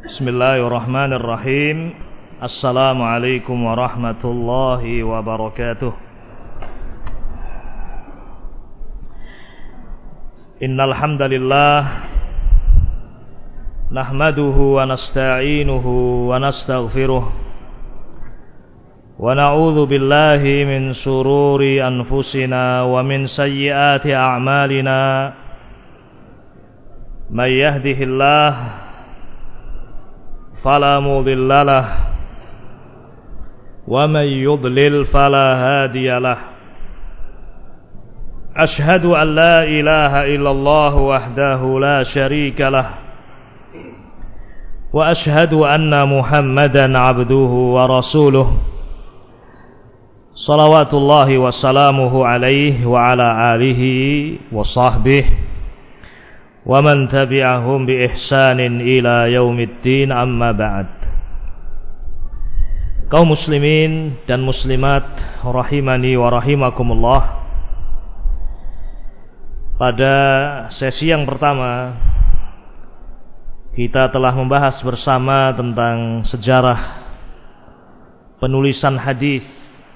Bismillahirrahmanirrahim. Assalamualaikum warahmatullahi wabarakatuh. Innal hamdalillah nahmaduhu wa nasta'inuhu wa nastaghfiruh wa na'udzu billahi min shururi anfusina wa min sayyiati a'malina. May yahdihillahu فلا مضل له ومن يضلل فلا هادي له أشهد أن لا إله إلا الله وحده لا شريك له وأشهد أن محمدا عبده ورسوله صلوات الله وسلامه عليه وعلى آله وصحبه ومن تبعهم بإحسان إلى يوم الدين أما بعد. Kaum muslimin dan muslimat rahimani wa rahimakumullah. Pada sesi yang pertama kita telah membahas bersama tentang sejarah penulisan hadis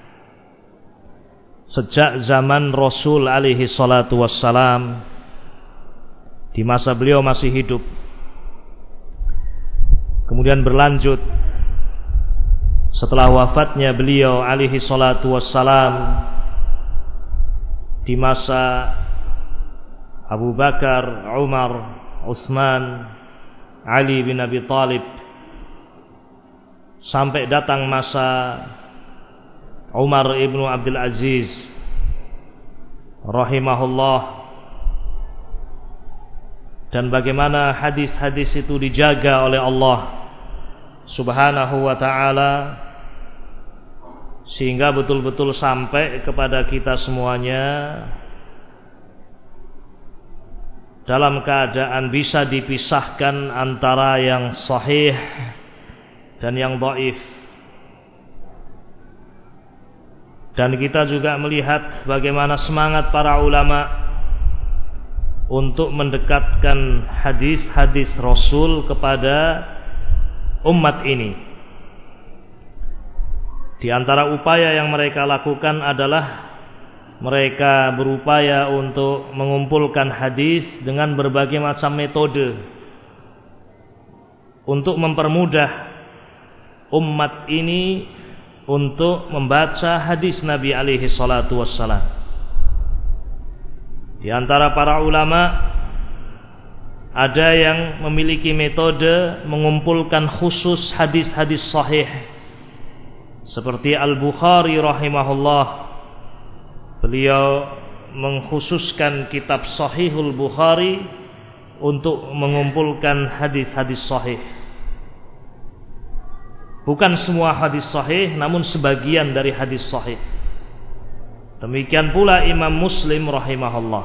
sejak zaman Rasul alaihi salatu wassalam, di masa beliau masih hidup, kemudian berlanjut setelah wafatnya beliau alaihi salatu wassalam, di masa Abu Bakar, Umar, Utsman, Ali bin Abi Thalib, sampai datang masa Umar ibnu Abdul Aziz rahimahullah. Dan bagaimana hadis-hadis itu dijaga oleh Allah subhanahu wa ta'ala, sehingga betul-betul sampai kepada kita semuanya dalam keadaan bisa dipisahkan antara yang sahih dan yang dhaif. Dan kita juga melihat bagaimana semangat para ulama untuk mendekatkan hadis-hadis Rasul kepada umat ini. Di antara upaya yang mereka lakukan adalah mereka berupaya untuk mengumpulkan hadis dengan berbagai macam metode untuk mempermudah umat ini untuk membaca hadis Nabi alaihi salatu wassalam. Di antara para ulama ada yang memiliki metode mengumpulkan khusus hadis-hadis sahih, seperti Al-Bukhari rahimahullah. Beliau mengkhususkan kitab Sahihul Bukhari untuk mengumpulkan hadis-hadis sahih. Bukan semua hadis sahih, namun sebagian dari hadis sahih. Demikian pula Imam Muslim rahimahullah.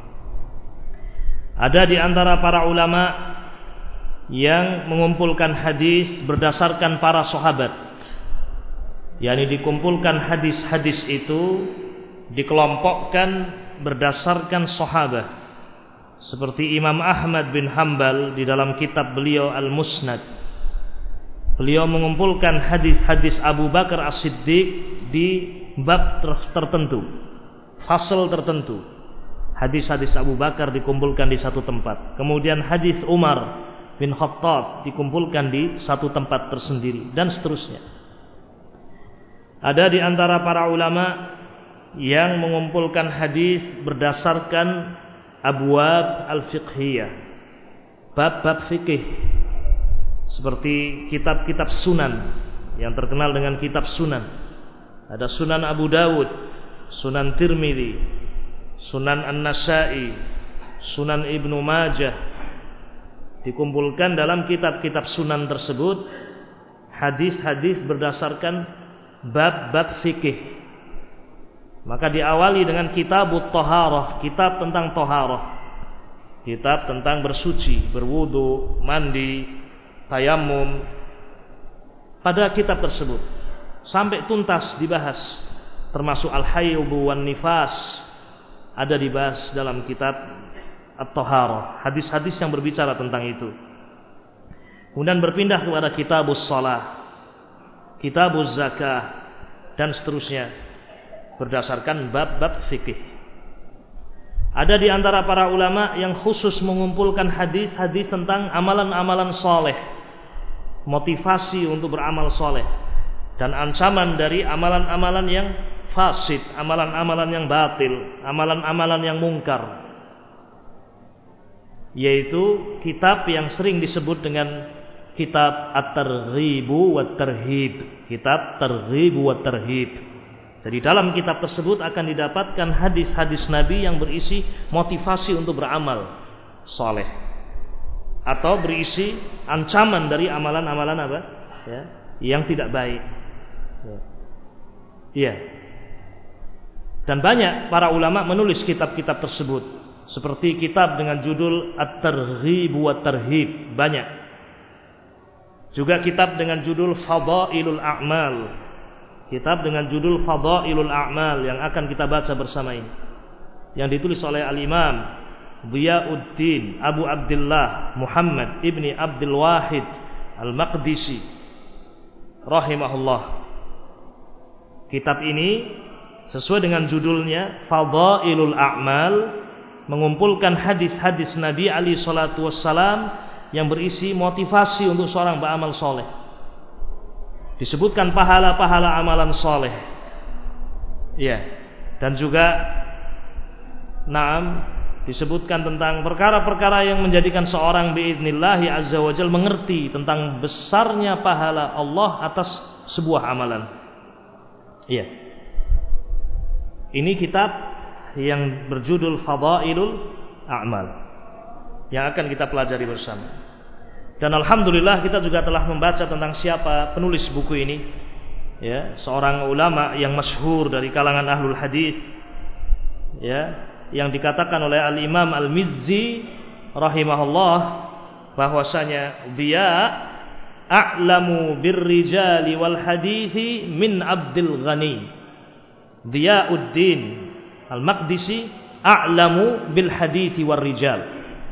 Ada di antara para ulama yang mengumpulkan hadis berdasarkan para sahabat, yakni dikumpulkan hadis-hadis itu dikelompokkan berdasarkan sahabat, seperti Imam Ahmad bin Hanbal di dalam kitab beliau Al-Musnad. Beliau mengumpulkan hadis-hadis Abu Bakar As-Siddiq di bab tertentu, fasal tertentu. Hadis-hadis Abu Bakar dikumpulkan di satu tempat. Kemudian hadis Umar bin Khattab dikumpulkan di satu tempat tersendiri, dan seterusnya. Ada di antara para ulama yang mengumpulkan hadis berdasarkan abwab al-fiqhiyah, bab-bab fikih, seperti kitab-kitab sunan yang terkenal dengan kitab sunan. Ada Sunan Abu Dawud, Sunan Tirmidzi, Sunan An-Nasa'i, Sunan Ibnu Majah. Dikumpulkan dalam kitab-kitab sunan tersebut hadis-hadis berdasarkan bab-bab fikih. Maka diawali dengan Kitabut Thaharah, kitab tentang taharah, kitab tentang bersuci, berwudu, mandi, tayammum. Pada kitab tersebut sampai tuntas dibahas, termasuk al-hayd wan nifas ada dibahas dalam kitab At-Taharah, hadis-hadis yang berbicara tentang itu. Kemudian berpindah kepada kitabus shalah, kitabuz zakah, dan seterusnya berdasarkan bab-bab fikih. Ada di antara para ulama yang khusus mengumpulkan hadis-hadis tentang amalan-amalan soleh, motivasi untuk beramal soleh, dan ancaman dari amalan-amalan yang fasid, amalan-amalan yang batil, amalan-amalan yang mungkar. Yaitu kitab yang sering disebut dengan kitab At-Targhib wa Tarhib, kitab Targhib wa Tarhib. Jadi dalam kitab tersebut akan didapatkan hadis-hadis Nabi yang berisi motivasi untuk beramal soleh, atau berisi ancaman dari amalan-amalan apa? Ya, yang tidak baik. Iya. Dan banyak para ulama menulis kitab-kitab tersebut, seperti kitab dengan judul At-Targhib wa Tarhib, banyak. Juga kitab dengan judul Fadailul A'mal, kitab dengan judul Fadailul A'mal yang akan kita baca bersama ini, yang ditulis oleh Al-Imam Dhiyauddin Abu Abdullah Muhammad ibni Abdul Wahid Al-Maqdisi rahimahullah. Kitab ini sesuai dengan judulnya Fadailul A'mal, mengumpulkan hadis-hadis Nabi alaihi salatu wassalam yang berisi motivasi untuk seorang beramal soleh. Disebutkan pahala-pahala amalan soleh, ya, dan juga disebutkan tentang perkara-perkara yang menjadikan seorang biidnillahi azza wa jalla mengerti tentang besarnya pahala Allah atas sebuah amalan. Iya. Ini kitab yang berjudul Fadailul A'mal yang akan kita pelajari bersama. Dan alhamdulillah kita juga telah membaca tentang siapa penulis buku ini, ya, seorang ulama yang masyhur dari kalangan ahlul hadis, ya, yang dikatakan oleh Al-Imam Al-Mizzi rahimahullah bahwasanya dia a'lamu birrijali wal hadithi min Abdul Ghani. Dhiyauddin Al-Maqdisi a'lamu bil hadithi war rijal,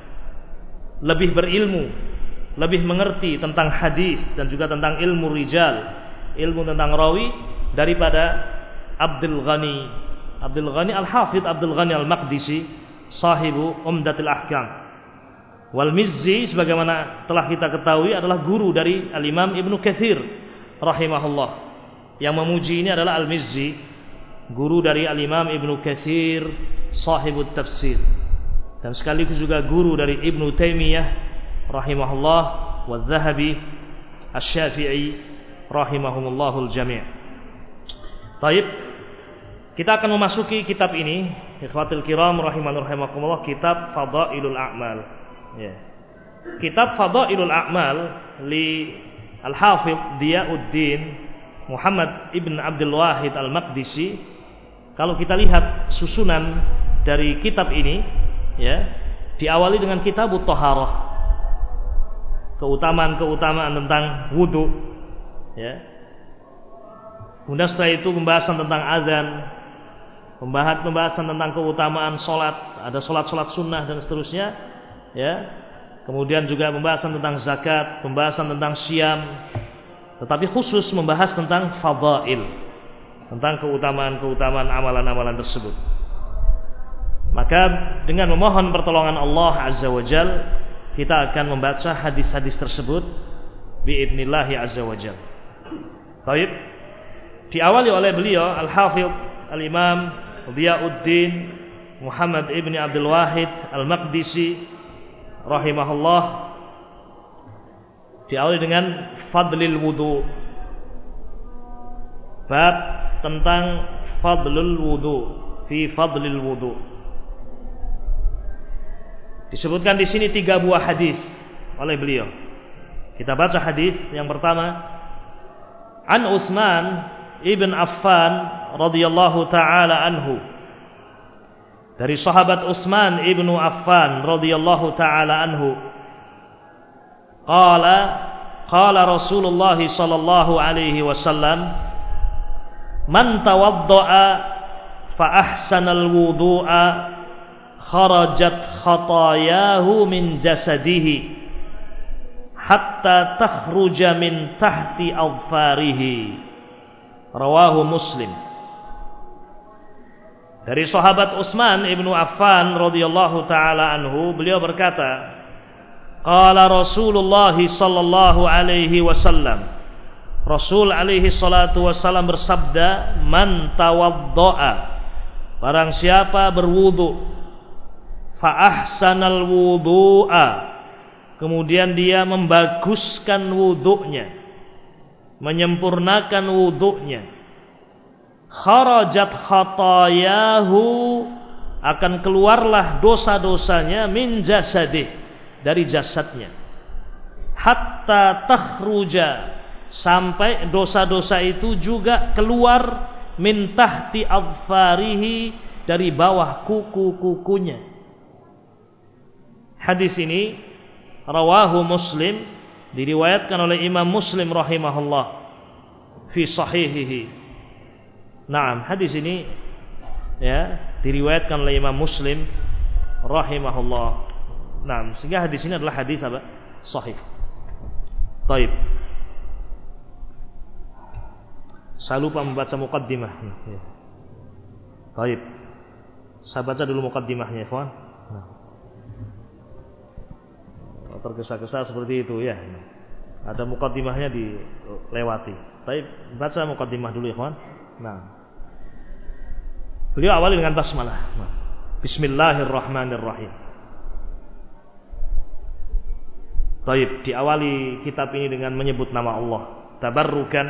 lebih berilmu, lebih mengerti tentang hadis dan juga tentang ilmu rijal, ilmu tentang rawi daripada Abdul Ghani. Abdul Ghani Al-Hafidh Abdul Ghani Al-Maqdisi, sahibu Umdatul Ahkam. Wal Mizzi sebagaimana telah kita ketahui adalah guru dari Al-Imam Ibnu Katsir rahimahullah. Yang memuji ini adalah Al-Mizzi, guru dari Al-Imam Ibnu Katsir, sahibut tafsir, dan sekaligus juga guru dari Ibnu Taimiyah rahimahullah, wa Dzahabi, Asy-Syafi'i rahimahumullahul jami'. Baik, kita akan memasuki kitab ini, ikhwatul kiram rahimakumullah, kitab Fadailul A'mal. Ya. Kitab Fadailul A'mal li Al-Hafidh Dhiyauddin Muhammad ibn Abdul Wahid Al-Maqdisi. Kalau kita lihat susunan dari kitab ini, ya, diawali dengan kitabut thaharah, keutamaan-keutamaan tentang wudu, ya. Kemudian setelah itu pembahasan tentang azan, pembahasan tentang keutamaan salat, ada salat-salat sunnah dan seterusnya, ya. Kemudian juga pembahasan tentang zakat, pembahasan tentang syam, tetapi khusus membahas tentang fadail, tentang keutamaan-keutamaan amalan-amalan tersebut. Maka dengan memohon pertolongan Allah Azza wa Jal, kita akan membaca hadis-hadis tersebut biidnillahi Azza wa Jal. Baik, diawali oleh beliau Al-Hafidh Al-Imam Dhiyauddin Muhammad ibn Abdul Wahid Al-Maqdisi rahimahullah, diawali dengan fadlil wudu, bab tentang fadlul wudu, fi fadlil wudu. Disebutkan di sini 3 buah hadis oleh beliau. Kita baca hadis yang pertama. An Utsman ibn Affan radhiyallahu taala anhu. Dari sahabat Utsman ibnu Affan radhiyallahu taala anhu. Qala Rasulullah sallallahu alaihi wasallam, man tawaddaa fa ahsanal wudu'a kharajat khatayahu min jasadihi hatta takhruja min tahti adfarihi. Rawahu Muslim. Dari sahabat Utsman ibnu Affan radhiyallahu taala anhu, beliau berkata, qala Rasulullah sallallahu alaihi wasallam, Rasul alaihi salatu wasallam bersabda, man tawaddoa, barang siapa berwudu, fa ahsanal wudu'a, kemudian dia membaguskan wudunya, menyempurnakan wudunya, kharajat khatayahu, akan keluarlah dosa-dosanya, min jasadih, dari jasadnya, hatta takhruja, sampai dosa-dosa itu juga keluar, min tahti adfarihi, dari bawah kuku-kukunya. Hadis ini rawahu Muslim, diriwayatkan oleh Imam Muslim rahimahullah fi sahihihi. Naam, hadis ini ya diriwayatkan oleh Imam Muslim rahimahullah. Naam, sehingga hadis ini adalah hadis apa? Sahih. Baik. Saya lupa membaca muqaddimah. Baik. Saya baca dulu muqaddimahnya, ikhwan. Tergesa-gesa seperti itu ya. Ada muqaddimahnya dilewati. Baik, baca muqaddimah dulu, ikhwan. Nah. Beliau awali dengan basmalah. Bismillahirrahmanirrahim. Baik, diawali kitab ini dengan menyebut nama Allah, tabarrukan,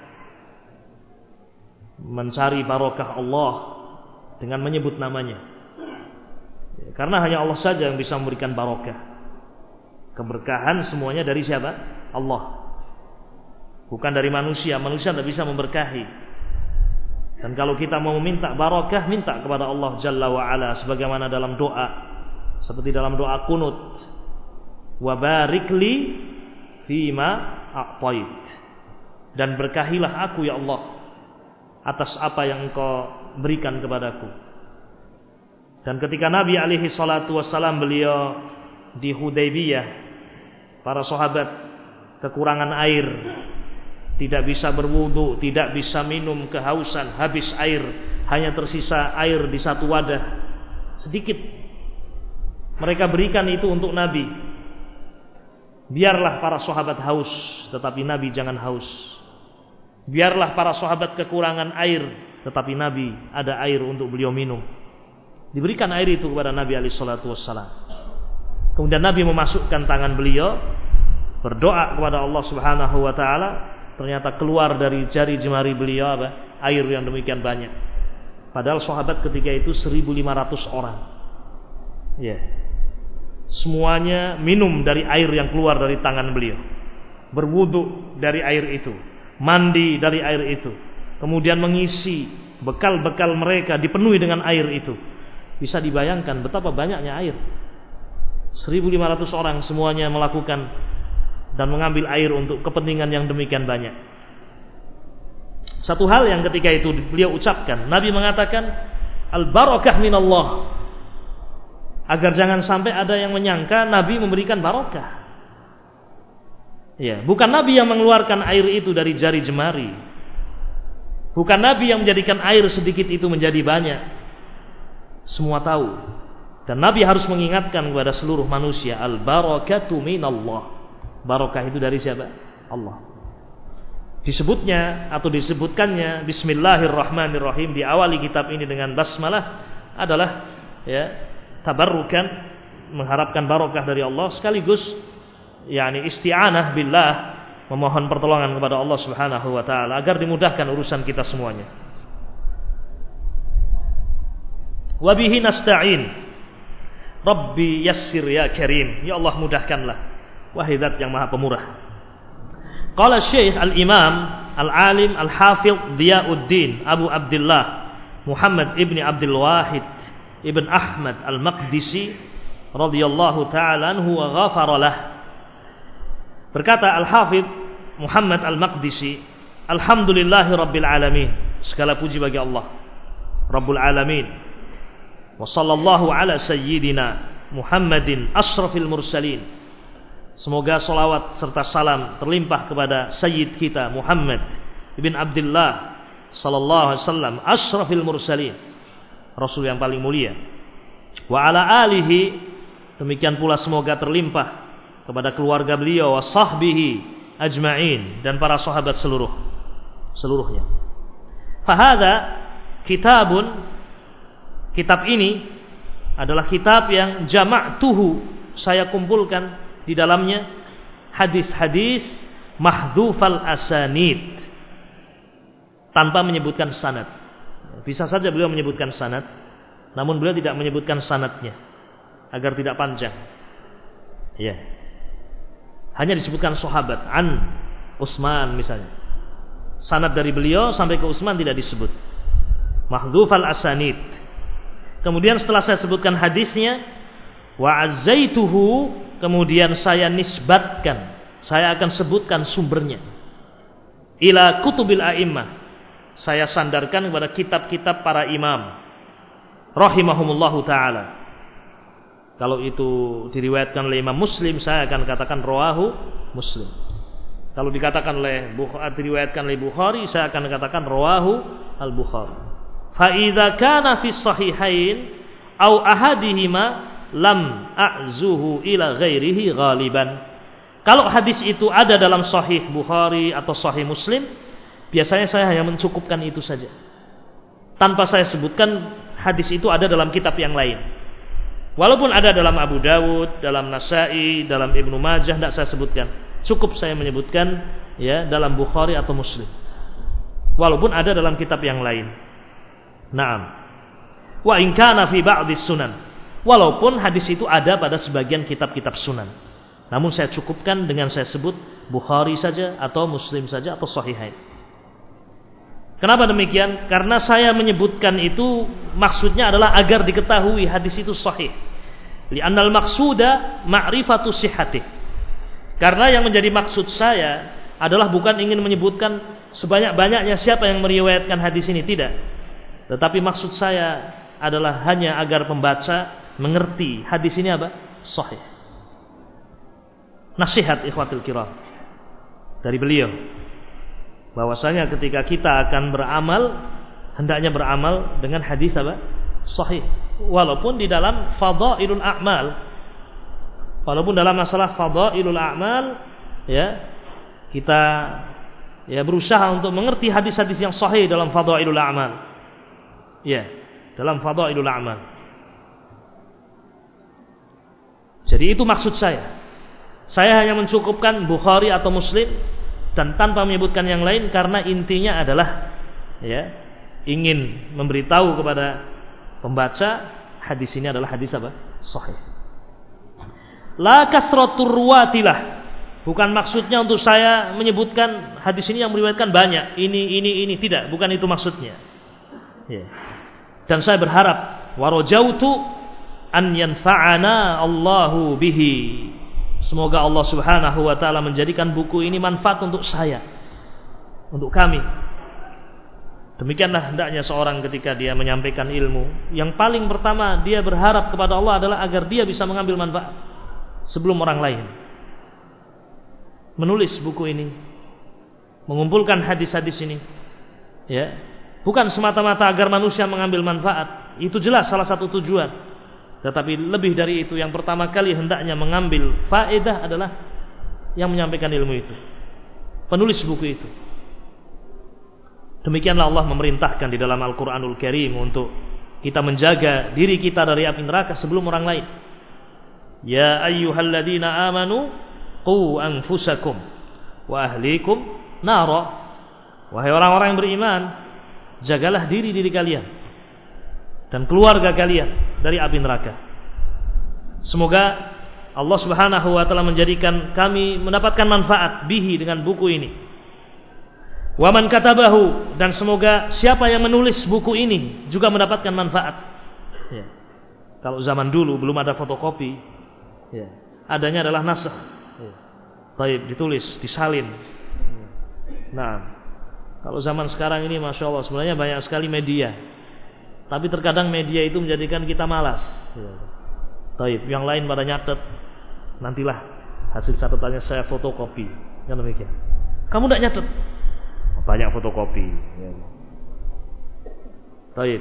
mencari barokah Allah dengan menyebut namanya. Karena hanya Allah saja yang bisa memberikan barokah. Keberkahan semuanya dari siapa? Allah. Bukan dari manusia. Manusia tidak bisa memberkahi. Dan kalau kita mau meminta barokah, minta kepada Allah Jalla wa'ala, sebagaimana dalam doa, seperti dalam doa kunut, wa barikli fima a'tait, dan berkahilah aku ya Allah atas apa yang Engkau berikan kepadaku. Dan ketika Nabi alaihi salatu wassalam beliau di Hudaybiyah, para sahabat kekurangan air, tidak bisa berwudu, tidak bisa minum, kehausan, habis air, hanya tersisa air di satu wadah sedikit. Mereka berikan itu untuk Nabi. Biarlah para sahabat haus, tetapi Nabi jangan haus. Biarlah para sahabat kekurangan air, tetapi Nabi ada air untuk beliau minum. Diberikan air itu kepada Nabi alaihi salatu wassalam. Kemudian Nabi memasukkan tangan beliau, berdoa kepada Allah Subhanahu wa taala. Ternyata keluar dari jari jemari beliau apa? Air yang demikian banyak. Padahal sahabat ketika itu 1.500 orang. Ya. Semuanya minum dari air yang keluar dari tangan beliau. Berwudu dari air itu, mandi dari air itu. Kemudian mengisi bekal-bekal mereka dipenuhi dengan air itu. Bisa dibayangkan betapa banyaknya air. 1.500 orang semuanya melakukan dan mengambil air untuk kepentingan yang demikian banyak. Satu hal yang ketika itu beliau ucapkan, Nabi mengatakan al-barakah minallah, agar jangan sampai ada yang menyangka Nabi memberikan barokah. Ya, bukan Nabi yang mengeluarkan air itu dari jari jemari. Bukan Nabi yang menjadikan air sedikit itu menjadi banyak. Semua tahu. Dan Nabi harus mengingatkan kepada seluruh manusia, al-barakatu minallah. Barokah itu dari siapa? Allah. Disebutnya atau disebutkannya Bismillahirrahmanirrahim di awali kitab ini dengan basmalah adalah ya tabarrukan, mengharapkan barokah dari Allah, sekaligus yakni isti'anah billah, memohon pertolongan kepada Allah Subhanahu wa taala agar dimudahkan urusan kita semuanya. Wa bihi nasta'in. Rabbi yassir ya karim. Ya Allah, mudahkanlah, wahai Zat yang Maha Pemurah. Qala Syekh Al-Imam Al-Alim Al-Hafidh Diyauddin Abu Abdullah Muhammad ibni Abdul Wahid ibn Ahmad Al-Maqdisi radhiyallahu ta'ala anhu wa ghafara lah. Berkata Al-Hafidh Muhammad Al-Maqdisi, alhamdulillahi rabbil alamin, segala puji bagi Allah Rabbul alamin, wa sallallahu ala sayyidina Muhammadin asrafil mursalin, Semoga salawat serta salam terlimpah kepada Sayyid kita Muhammad ibn Abdullah sallallahu alaihi wasallam, asyrafil mursalin, Rasul yang paling mulia. Wa ala alihi, demikian pula semoga terlimpah kepada keluarga beliau, wa sahbihi ajma'in, dan para sahabat seluruhnya. Fahada kitabun, kitab ini adalah kitab yang jama'tuhu, saya kumpulkan di dalamnya hadis-hadis mahdhufal asanid, tanpa menyebutkan sanad. Bisa saja beliau menyebutkan sanad, namun beliau tidak menyebutkan sanadnya agar tidak panjang. Ya. Hanya disebutkan sahabat, an Utsman misalnya. Sanad dari beliau sampai ke Utsman tidak disebut. Mahdhufal asanid. Kemudian setelah saya sebutkan hadisnya, wa azaituhu, kemudian saya nisbatkan, saya akan sebutkan sumbernya. Ila kutubil a'immah, saya sandarkan kepada kitab-kitab para imam rahimahumullahu taala. Kalau itu diriwayatkan oleh Imam Muslim, saya akan katakan rawahu Muslim. Kalau dikatakan oleh Bukhari, diriwayatkan oleh Bukhari, saya akan katakan rawahu al-Bukhari. Fa idza kana fi sahihain au ahadihima lam a'zuhu ila ghairihi ghaliban. Kalau hadis itu ada dalam sahih Bukhari atau sahih Muslim, biasanya saya hanya mencukupkan itu saja, tanpa saya sebutkan hadis itu ada dalam kitab yang lain. Walaupun ada dalam Abu Dawud, dalam Nasai, dalam Ibnu Majah, tidak saya sebutkan. Cukup saya menyebutkan ya dalam Bukhari atau Muslim. Walaupun ada dalam kitab yang lain. Naam. Wa in kana fi ba'dis sunan. Walaupun hadis itu ada pada sebagian kitab-kitab sunan. Namun saya cukupkan dengan saya sebut Bukhari saja atau Muslim saja atau Sahihain. Kenapa demikian? Karena saya menyebutkan itu maksudnya adalah agar diketahui hadis itu sahih. Li'annal maqsuda ma'rifatu sihhatih. Karena yang menjadi maksud saya adalah bukan ingin menyebutkan sebanyak-banyaknya siapa yang meriwayatkan hadis ini, tidak. Tetapi maksud saya adalah hanya agar pembaca mengerti hadis ini apa? Sahih. Nasihat ikhwatul kiram dari beliau, bahwasanya ketika kita akan beramal, hendaknya beramal dengan hadis apa? Sahih. Walaupun di dalam fadailul a'mal, walaupun dalam masalah fadailul a'mal, ya, kita ya berusaha untuk mengerti hadis-hadis yang sahih dalam fadailul a'mal. Ya, dalam fadailul a'mal. Jadi itu maksud saya. Saya hanya mencukupkan Bukhari atau Muslim dan tanpa menyebutkan yang lain, karena intinya adalah ya, ingin memberitahu kepada pembaca hadis ini adalah hadis apa? Sahih. La kasratur ruwatilah. Bukan maksudnya untuk saya menyebutkan hadis ini yang meriwayatkan banyak, ini tidak, bukan itu maksudnya. Ya. Dan saya berharap warajautu an yanfa'ana Allahu bihi. Semoga Allah Subhanahu wa taala menjadikan buku ini manfaat untuk saya, untuk kami. Demikianlah hendaknya seorang ketika dia menyampaikan ilmu. Yang paling pertama dia berharap kepada Allah adalah agar dia bisa mengambil manfaat sebelum orang lain. Menulis buku ini, mengumpulkan hadis-hadis ini, ya, bukan semata-mata agar manusia mengambil manfaat. Itu jelas salah satu tujuan. Tetapi lebih dari itu, yang pertama kali hendaknya mengambil faedah adalah yang menyampaikan ilmu itu, penulis buku itu. Demikianlah Allah memerintahkan di dalam Al-Quranul Karim untuk kita menjaga diri kita dari api neraka sebelum orang lain. Ya ayyuhalladzina amanu qu anfusakum wa ahlikum nara. Wahai orang-orang yang beriman, jagalah diri kalian dan keluarga kalian dari api neraka. Semoga Allah Subhanahu wa taala menjadikan kami mendapatkan manfaat bihi, dengan buku ini. Wa man katabahu, dan semoga siapa yang menulis buku ini juga mendapatkan manfaat. Ya. Kalau zaman dulu belum ada fotokopi, ya, adanya adalah nasakh. Ya. Taib, ditulis, disalin. Nah, kalau zaman sekarang ini Masya Allah sebenarnya banyak sekali media, tapi terkadang media itu menjadikan kita malas. Ya. Taib, yang lain pada nyatet, nantilah Hasil catatannya saya fotokopi. Yang demikian. Kamu tidak nyatet? Banyak fotokopi. Ya. Baik.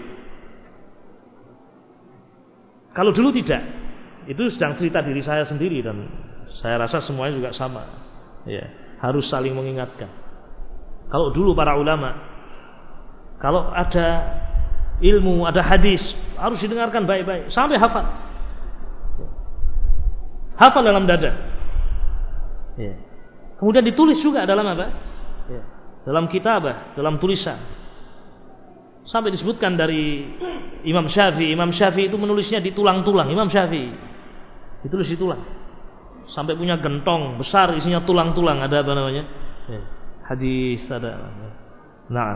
Kalau dulu tidak, itu sedang cerita diri saya sendiri dan saya rasa semuanya juga sama. Ya, harus saling mengingatkan. Kalau dulu para ulama, kalau ada ilmu, ada hadis, harus didengarkan baik-baik sampai hafal. Hafal dalam dada. Ya. Kemudian ditulis juga dalam apa? Ya. Dalam kitabah, dalam tulisan. Sampai disebutkan dari Imam Syafi'i. Imam Syafi'i itu menulisnya di tulang-tulang. Imam Syafi'i ditulis di tulang. Sampai punya gentong besar isinya tulang-tulang. Ada apa namanya? Ya. Hadis ada. Nah.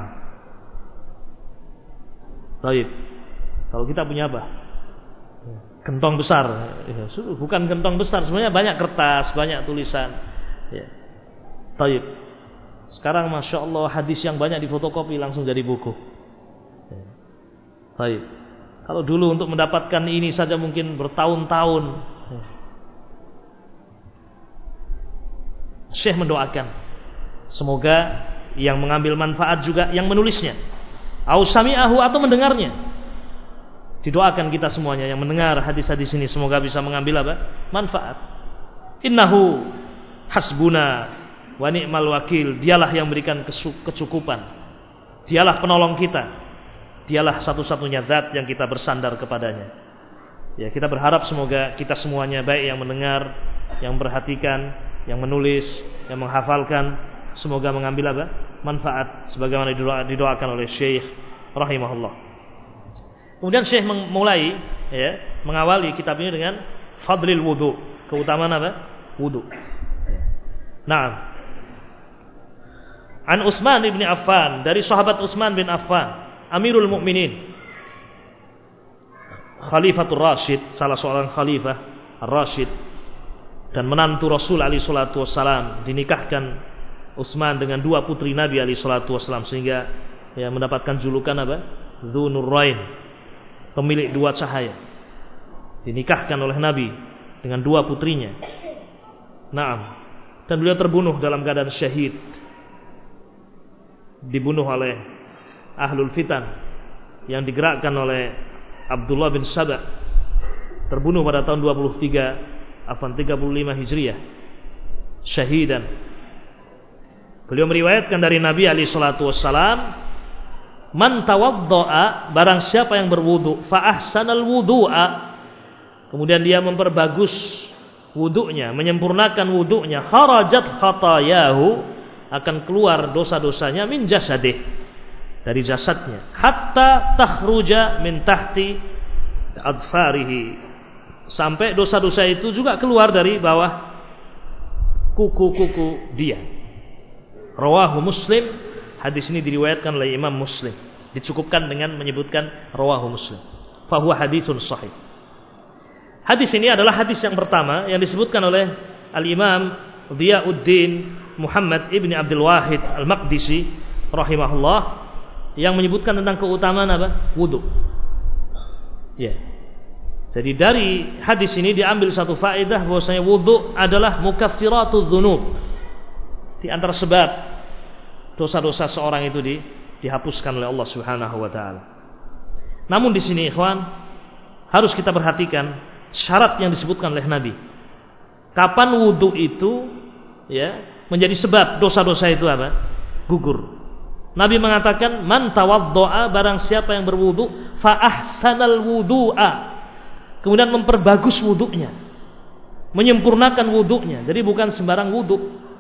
Baik. Kalau kita punya apa? Gentong besar. Ya, bukan gentong besar, sebenarnya banyak kertas, banyak tulisan. Ya. Baik. Sekarang Masya Allah hadis yang banyak difotokopi langsung jadi buku. Ya. Baik. Kalau dulu untuk mendapatkan ini saja mungkin bertahun-tahun. Ya. Syekh mendoakan semoga yang mengambil manfaat juga yang menulisnya. Au sami'ahu atau mendengarnya. Didoakan kita semuanya yang mendengar hadis-hadis ini semoga bisa mengambil apa? Manfaat. Innahu hasbuna wa ni'mal wakil. Dialah yang memberikan kecukupan. Dialah penolong kita. Dialah satu-satunya zat yang kita bersandar kepadanya. Ya, kita berharap semoga kita semuanya baik yang mendengar, yang memperhatikan, yang menulis, yang menghafalkan, semoga mengambil apa? Manfaat sebagaimana didoakan oleh Syekh rahimahullah. Kemudian Syekh memulai ya, mengawali kitab ini dengan fadlil wudu, keutamaan apa? Wudu. Naam. An Utsman bin Affan, dari sahabat Utsman bin Affan, Amirul Mukminin, Khalifatul Rasyid, salah seorang khalifah Ar-Rasyid dan menantu Rasul alaihi salatu wassalam, dinikahkan Utsman dengan dua putri Nabi alaihi salatu wassalam sehingga ya mendapatkan julukan apa? Dzunurain, pemilik dua cahaya. Dinikahkan oleh Nabi dengan dua putrinya. Naam. Dan beliau terbunuh dalam keadaan syahid. Dibunuh oleh ahlul fitan yang digerakkan oleh Abdullah bin Saba. Terbunuh pada tahun 35 Hijriah. Syahidan. Beliau meriwayatkan dari Nabi alaihi salatu wassalam, man tawaddo'a, barang siapa yang berwudu, fa ahsanal wudu'a, kemudian dia memperbagus wudunya, menyempurnakan wudunya, kharajat khatayahu, akan keluar dosa-dosanya min jasadih, dari jasadnya, hatta takhruja min tahti adfarihi, sampai dosa-dosa itu juga keluar dari bawah kuku-kuku dia. Rawahu Muslim. Hadis ini diriwayatkan oleh Imam Muslim. Dicukupkan dengan menyebutkan rawahu Muslim. Fahuwa haditsun sahih. Hadis ini adalah hadis yang pertama yang disebutkan oleh Al-Imam Dhiyauddin Muhammad ibni Abdul Wahid Al-Maqdisi rahimahullah, yang menyebutkan tentang keutamaan apa? Wudu. Ya. Jadi dari hadis ini diambil satu faedah bahwasanya wudu adalah mukaffiratudz dzunub. Di antara sebab dosa-dosa seorang itu dihapuskan oleh Allah Subhanahu wa taala. Namun di sini ikhwan harus kita perhatikan syarat yang disebutkan oleh Nabi. Kapan wudu itu ya menjadi sebab dosa-dosa itu apa? Gugur. Nabi mengatakan man tawaddo'a, barang siapa yang berwudu, fa ahsanal wudu'a, kemudian memperbagus wudunya, menyempurnakan wudunya. Jadi bukan sembarang wudu.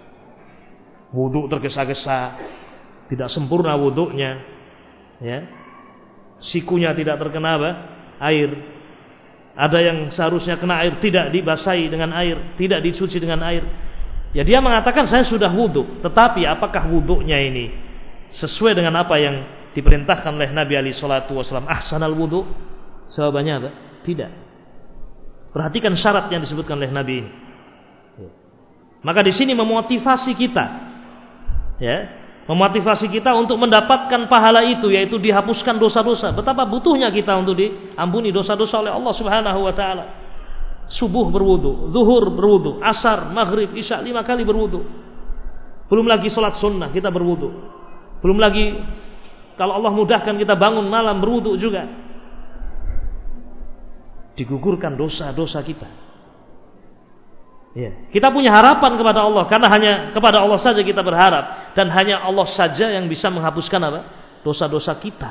Wudu tergesa-gesa, tidak sempurna wudunya, ya. Sikunya tidak terkena apa? Air. Ada yang seharusnya kena air tidak dibasahi dengan air, tidak dicuci dengan air. Ya dia mengatakan saya sudah wudu, tetapi apakah wudunya ini sesuai dengan apa yang diperintahkan oleh Nabi alaihi salatu wasallam, ahsanal wudu? Jawabannya apa? Tidak. Perhatikan syarat yang disebutkan oleh Nabi ini. Maka di sini memotivasi kita, ya, memotivasi kita untuk mendapatkan pahala itu, yaitu dihapuskan dosa-dosa. Betapa butuhnya kita untuk diampuni dosa-dosa oleh Allah Subhanahu wa taala. Subuh berwudu, zuhur berwudu, asar, maghrib, isya 5 kali berwudu. Belum lagi sholat sunnah kita berwudu. Belum lagi kalau Allah mudahkan kita bangun malam berwudu juga. Digugurkan dosa-dosa kita. Ya, kita punya harapan kepada Allah karena hanya kepada Allah saja kita berharap dan hanya Allah saja yang bisa menghapuskan apa? Dosa-dosa kita.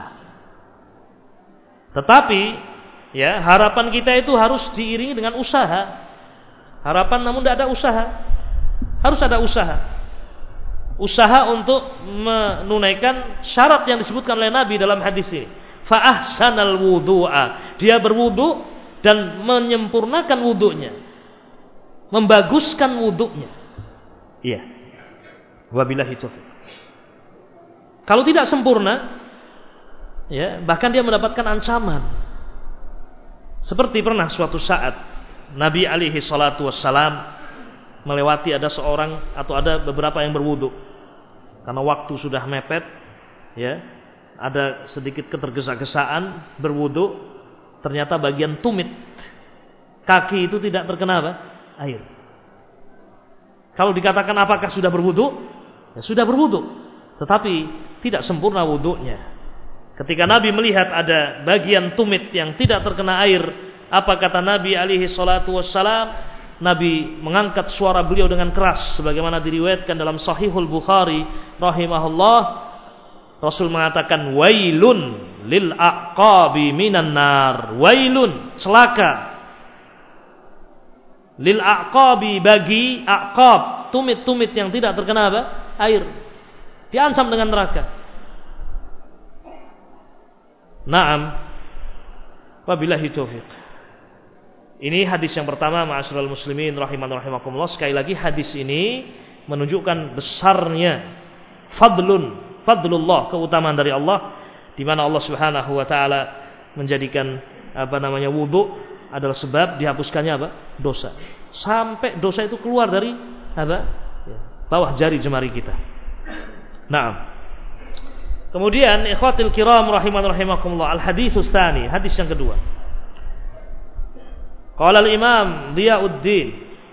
Tetapi ya, harapan kita itu harus diiringi dengan usaha. Harapan namun tidak ada usaha. Harus ada usaha. Usaha untuk menunaikan syarat yang disebutkan oleh Nabi dalam hadis ini. Fa ahsanal wudu'a. Dia berwudu dan menyempurnakan wudunya. Membaguskan wudunya. Iya. Wabillahi taufiq. Kalau tidak sempurna, ya, bahkan dia mendapatkan ancaman. Seperti pernah suatu saat Nabi alaihi salatu wassalam melewati ada seorang atau ada beberapa yang berwudu. Karena waktu sudah mepet, ya, ada sedikit ketergesa-gesaan berwudu, ternyata bagian tumit kaki itu tidak terkena apa? Air. Kalau dikatakan apakah sudah berwudu? Ya sudah berwudu, tetapi tidak sempurna wudunya. Ketika Nabi melihat ada bagian tumit yang tidak terkena air, apa kata Nabi alaihi salatu wassalam? Nabi mengangkat suara beliau dengan keras sebagaimana diriwayatkan dalam Sahihul Bukhari rahimahullah. Rasul mengatakan wailun lil aqabi minan nar. Wailun, celaka. Lil aqabi, bagi aqab, tumit-tumit yang tidak terkena apa? Air. Diancam dengan neraka. Naam. Wabillahi taufiq. Ini hadis yang pertama, ma'asyiral muslimin rahiman rahimakumullah. Sekali lagi hadis ini menunjukkan besarnya fadlullah, keutamaan dari Allah, di mana Allah Subhanahu wa taala menjadikan wudu adalah sebab dihapuskannya dosa. Sampai dosa itu keluar dari bawah jari jemari kita. Naam. Kemudian ikhwatil kiram rahiman rahimakumullah, al-haditsus tsani, hadis yang kedua. Qala al-Imam Diyauddin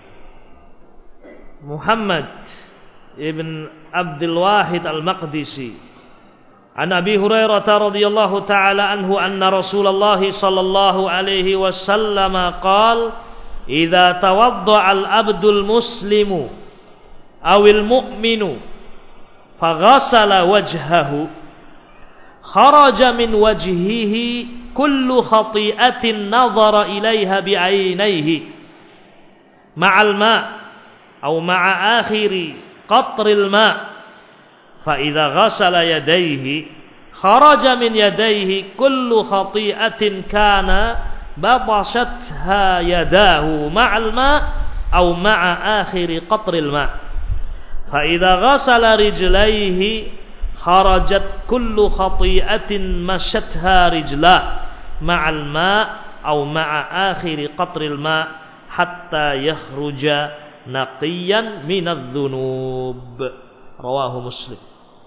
Muhammad ibn Abdul Wahid al-Maqdisi an Abi Hurairah radhiyallahu ta'ala anhu anna Rasulullah sallallahu alaihi wasallam qala idza tawadda'a al-abdul muslimu awil mu'minu faghasala wajhahu kharaja min wajhihi kullu khati'atin nadhara ilaiha bi'ainaihi ma'al ma' aw ma'a akhiri qatril ma' fa idza ghasala yadayhi kharaja min yadayhi kullu khati'atin kana batashatha yadahu ma'al ma' aw ma'a akhiri qatril ma' fa idza ghasala rijlaihi kharajat kullu khati'atin mashatha rijlah ma'al ma' aw ma'a akhiri qatril ma' hatta yakhruja naqiyan minadh-dhunub. Rawahu Muslim.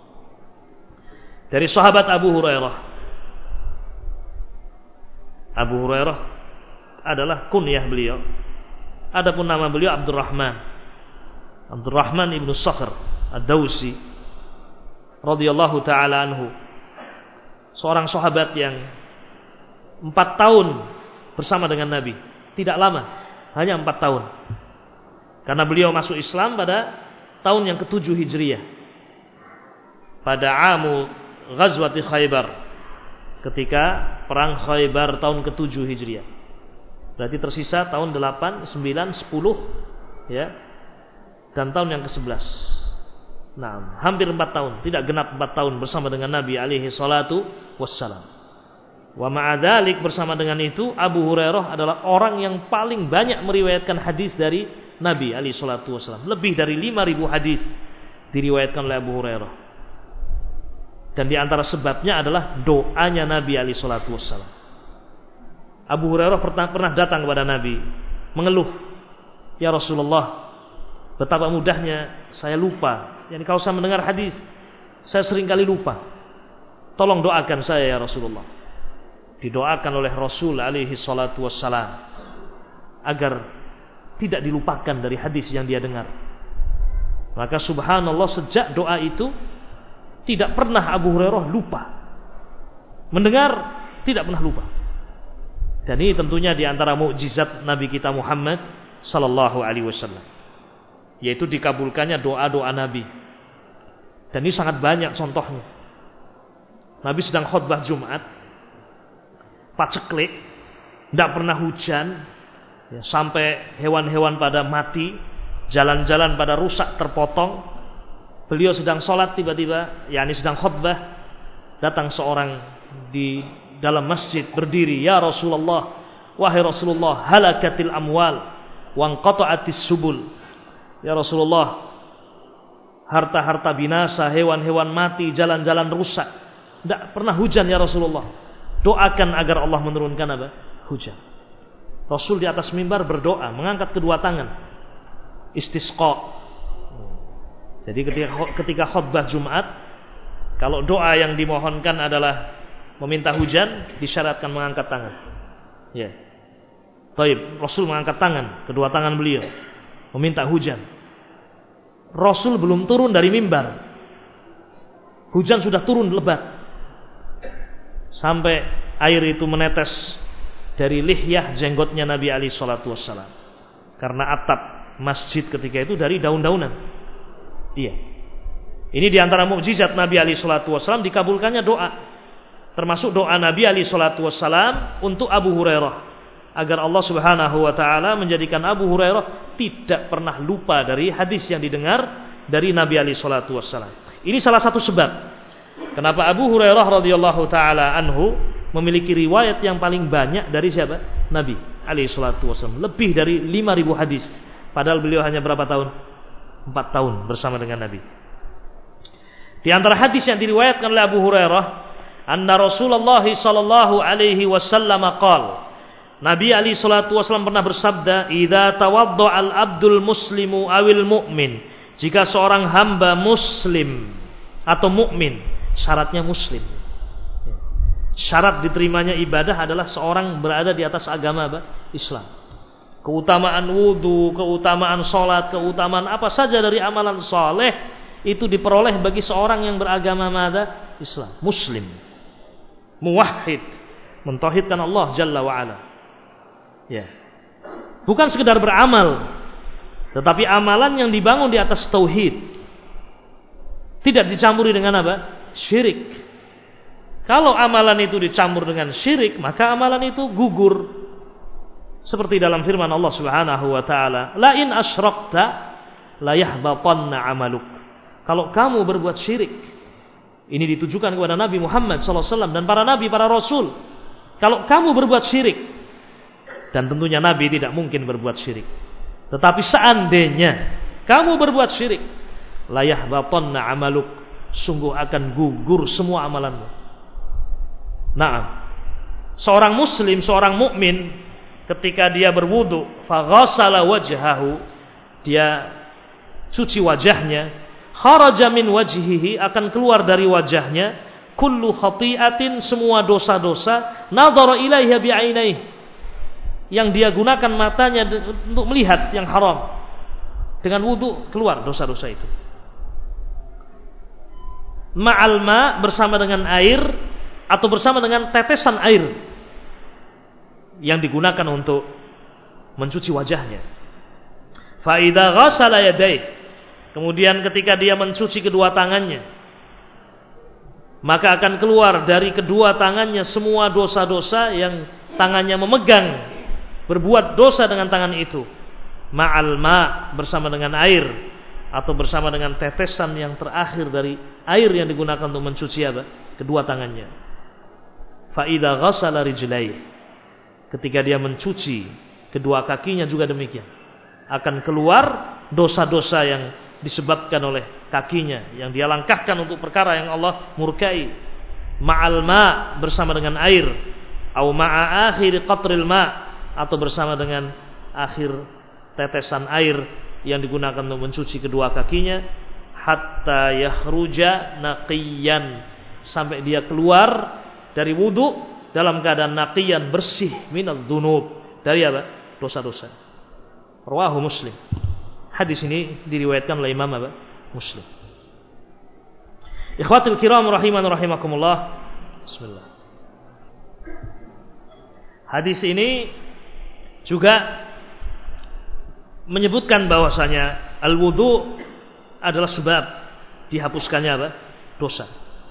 Dari sahabat Abu Hurairah. Abu Hurairah adalah kunyah beliau. Adapun nama beliau Abdurrahman ibnu Sakhr ad-Dawsi radhiyallahu taala anhu. Seorang sahabat yang 4 tahun bersama dengan Nabi. Tidak lama, hanya 4 tahun. Karena beliau masuk Islam pada tahun yang ke-7 Hijriah. Pada amu Ghazwati Khaybar. Ketika perang Khaybar tahun ke-7 Hijriah. Berarti tersisa tahun 8, 9, 10 ya. Dan tahun yang ke-11. Nah, hampir 4 tahun, tidak genap 4 tahun bersama dengan Nabi alaihi salatu wassalam. Wa ma'adzalik, bersama dengan itu Abu Hurairah adalah orang yang paling banyak meriwayatkan hadis dari Nabi alaihi salatu wassalam. Lebih dari 5.000 hadis diriwayatkan oleh Abu Hurairah. Dan di antara sebabnya adalah doanya Nabi alaihi salatu wassalam. Abu Hurairah pernah datang kepada Nabi mengeluh, "Ya Rasulullah, betapa mudahnya saya lupa. Yani kalau saya mendengar hadis, saya sering kali lupa. Tolong doakan saya ya Rasulullah." Didoakan oleh Rasul alaihi salatu wassalam. agar tidak dilupakan dari hadis yang dia dengar. Maka subhanallah, sejak doa itu tidak pernah Abu Hurairah lupa. Mendengar tidak pernah lupa. Dan ini tentunya di antara mukjizat Nabi kita Muhammad sallallahu alaihi wasallam, yaitu dikabulkannya doa-doa Nabi. Dan ini sangat banyak contohnya. Nabi sedang khutbah Jumat, paceklik, tidak pernah hujan, ya, sampai hewan-hewan pada mati, jalan-jalan pada rusak terpotong. Beliau sedang sholat, tiba-tiba, yakni sedang khutbah, datang seorang di dalam masjid berdiri, ya Rasulullah, wahai Rasulullah, halakatil amwal wanqata'atis subul. Ya Rasulullah, harta-harta binasa, hewan-hewan mati, jalan-jalan rusak, tidak pernah hujan ya Rasulullah. Doakan agar Allah menurunkan apa? Hujan. Rasul di atas mimbar berdoa, mengangkat kedua tangan, istisqa. Jadi ketika khutbah Jumat, kalau doa yang dimohonkan adalah meminta hujan, disyaratkan mengangkat tangan. Ya. Baik, Rasul mengangkat tangan, kedua tangan beliau, meminta hujan. Rasul belum turun dari mimbar, hujan sudah turun lebat, sampai air itu menetes dari lihyah jenggotnya Nabi alaihi salatu wassalam. Karena atap masjid ketika itu dari daun-daunan. Iya. Ini diantara mukjizat Nabi alaihi salatu wassalam, dikabulkannya doa. Termasuk doa Nabi alaihi salatu wassalam untuk Abu Hurairah, agar Allah subhanahu wa ta'ala menjadikan Abu Hurairah tidak pernah lupa dari hadis yang didengar dari Nabi alaihi salatu wassalam. Ini salah satu sebab kenapa Abu Hurairah radhiyallahu ta'ala anhu memiliki riwayat yang paling banyak dari siapa? Nabi alaihi salatu wassalam. Lebih dari 5.000 hadis. Padahal beliau hanya berapa tahun? 4 tahun bersama dengan Nabi. Di antara hadis yang diriwayatkan oleh Abu Hurairah, anna Rasulullah sallallahu alaihi wasallam qala, Nabi alaihi salatu wasallam pernah bersabda, idza tawaddaa al-abdul muslimu awil mu'min, jika seorang hamba muslim atau mukmin, syaratnya muslim. Syarat diterimanya ibadah adalah seorang berada di atas agama apa? Islam. Keutamaan wudu, keutamaan salat, keutamaan apa saja dari amalan saleh itu diperoleh bagi seorang yang beragama mana? Islam, muslim, muwahhid, mentauhidkan Allah Jalla wa Ala. Ya. Bukan sekedar beramal, tetapi amalan yang dibangun di atas tauhid, tidak dicampuri dengan apa? Syirik. Kalau amalan itu dicampur dengan syirik, maka amalan itu gugur. Seperti dalam firman Allah Subhanahu wa taala, la in asyrakta la yahbatanna amaluk. Kalau kamu berbuat syirik, ini ditujukan kepada Nabi Muhammad sallallahu alaihi wasallam dan para nabi, para rasul. Kalau kamu berbuat syirik, dan tentunya Nabi tidak mungkin berbuat syirik, tetapi seandainya kamu berbuat syirik, la yahbatanna amaluk, sungguh akan gugur semua amalanmu. Nah, seorang muslim, seorang mukmin, ketika dia berwudu, faghasala wajhahu, dia cuci wajahnya, kharaja min wajhihi, akan keluar dari wajahnya, kullu khati'atin, semua dosa-dosa, nadhara ilaiha bi'ainaihi, yang dia gunakan matanya untuk melihat yang haram. Dengan wudu keluar dosa-dosa itu. Ma'al ma, bersama dengan air, atau bersama dengan tetesan air yang digunakan untuk mencuci wajahnya. Fa idza ghasala yadayhi, kemudian ketika dia mencuci kedua tangannya, maka akan keluar dari kedua tangannya semua dosa-dosa yang tangannya memegang, berbuat dosa dengan tangan itu. Ma'al ma, bersama dengan air, atau bersama dengan tetesan yang terakhir dari air yang digunakan untuk mencuci apa? Kedua tangannya. Fa idza ghasala rijlaihi, ketika dia mencuci kedua kakinya juga demikian, akan keluar dosa-dosa yang disebabkan oleh kakinya, yang dia langkahkan untuk perkara yang Allah murkai. Ma'al ma, bersama dengan air, au ma'a akhir qatril ma, atau bersama dengan akhir tetesan air yang digunakan untuk mencuci kedua kakinya, hatta yakhruja naqiyan, sampai dia keluar dari wudu dalam keadaan naqiyan, bersih, minadz dzunub, dari apa? dosa-dosa. Rawahu Muslim. Hadis ini diriwayatkan oleh Imam Muslim. Ikhwatul kiram rahiman rahimakumullah. Bismillah. Hadis ini juga menyebutkan bahwasanya al-wudu adalah sebab dihapuskannya dosa.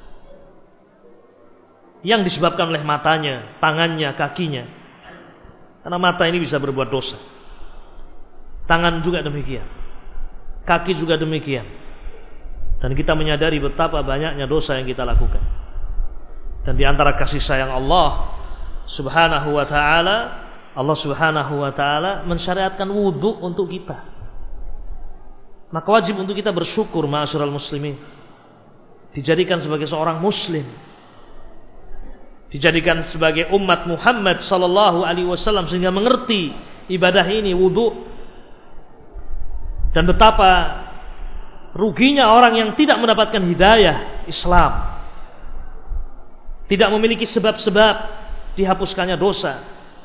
Yang disebabkan oleh matanya, tangannya, kakinya. Karena mata ini bisa berbuat dosa. Tangan juga demikian. Kaki juga demikian. Dan kita menyadari betapa banyaknya dosa yang kita lakukan. Dan di antara kasih sayang Allah Subhanahu wa ta'ala, Allah Subhanahu wa ta'ala mensyariatkan wudu untuk kita. Maka wajib untuk kita bersyukur ma'asyiral muslimin. Dijadikan sebagai seorang muslim. Dijadikan sebagai umat Muhammad sallallahu alaihi wasallam sehingga mengerti ibadah ini wudu. Dan betapa ruginya orang yang tidak mendapatkan hidayah Islam. Tidak memiliki sebab-sebab dihapuskannya dosa.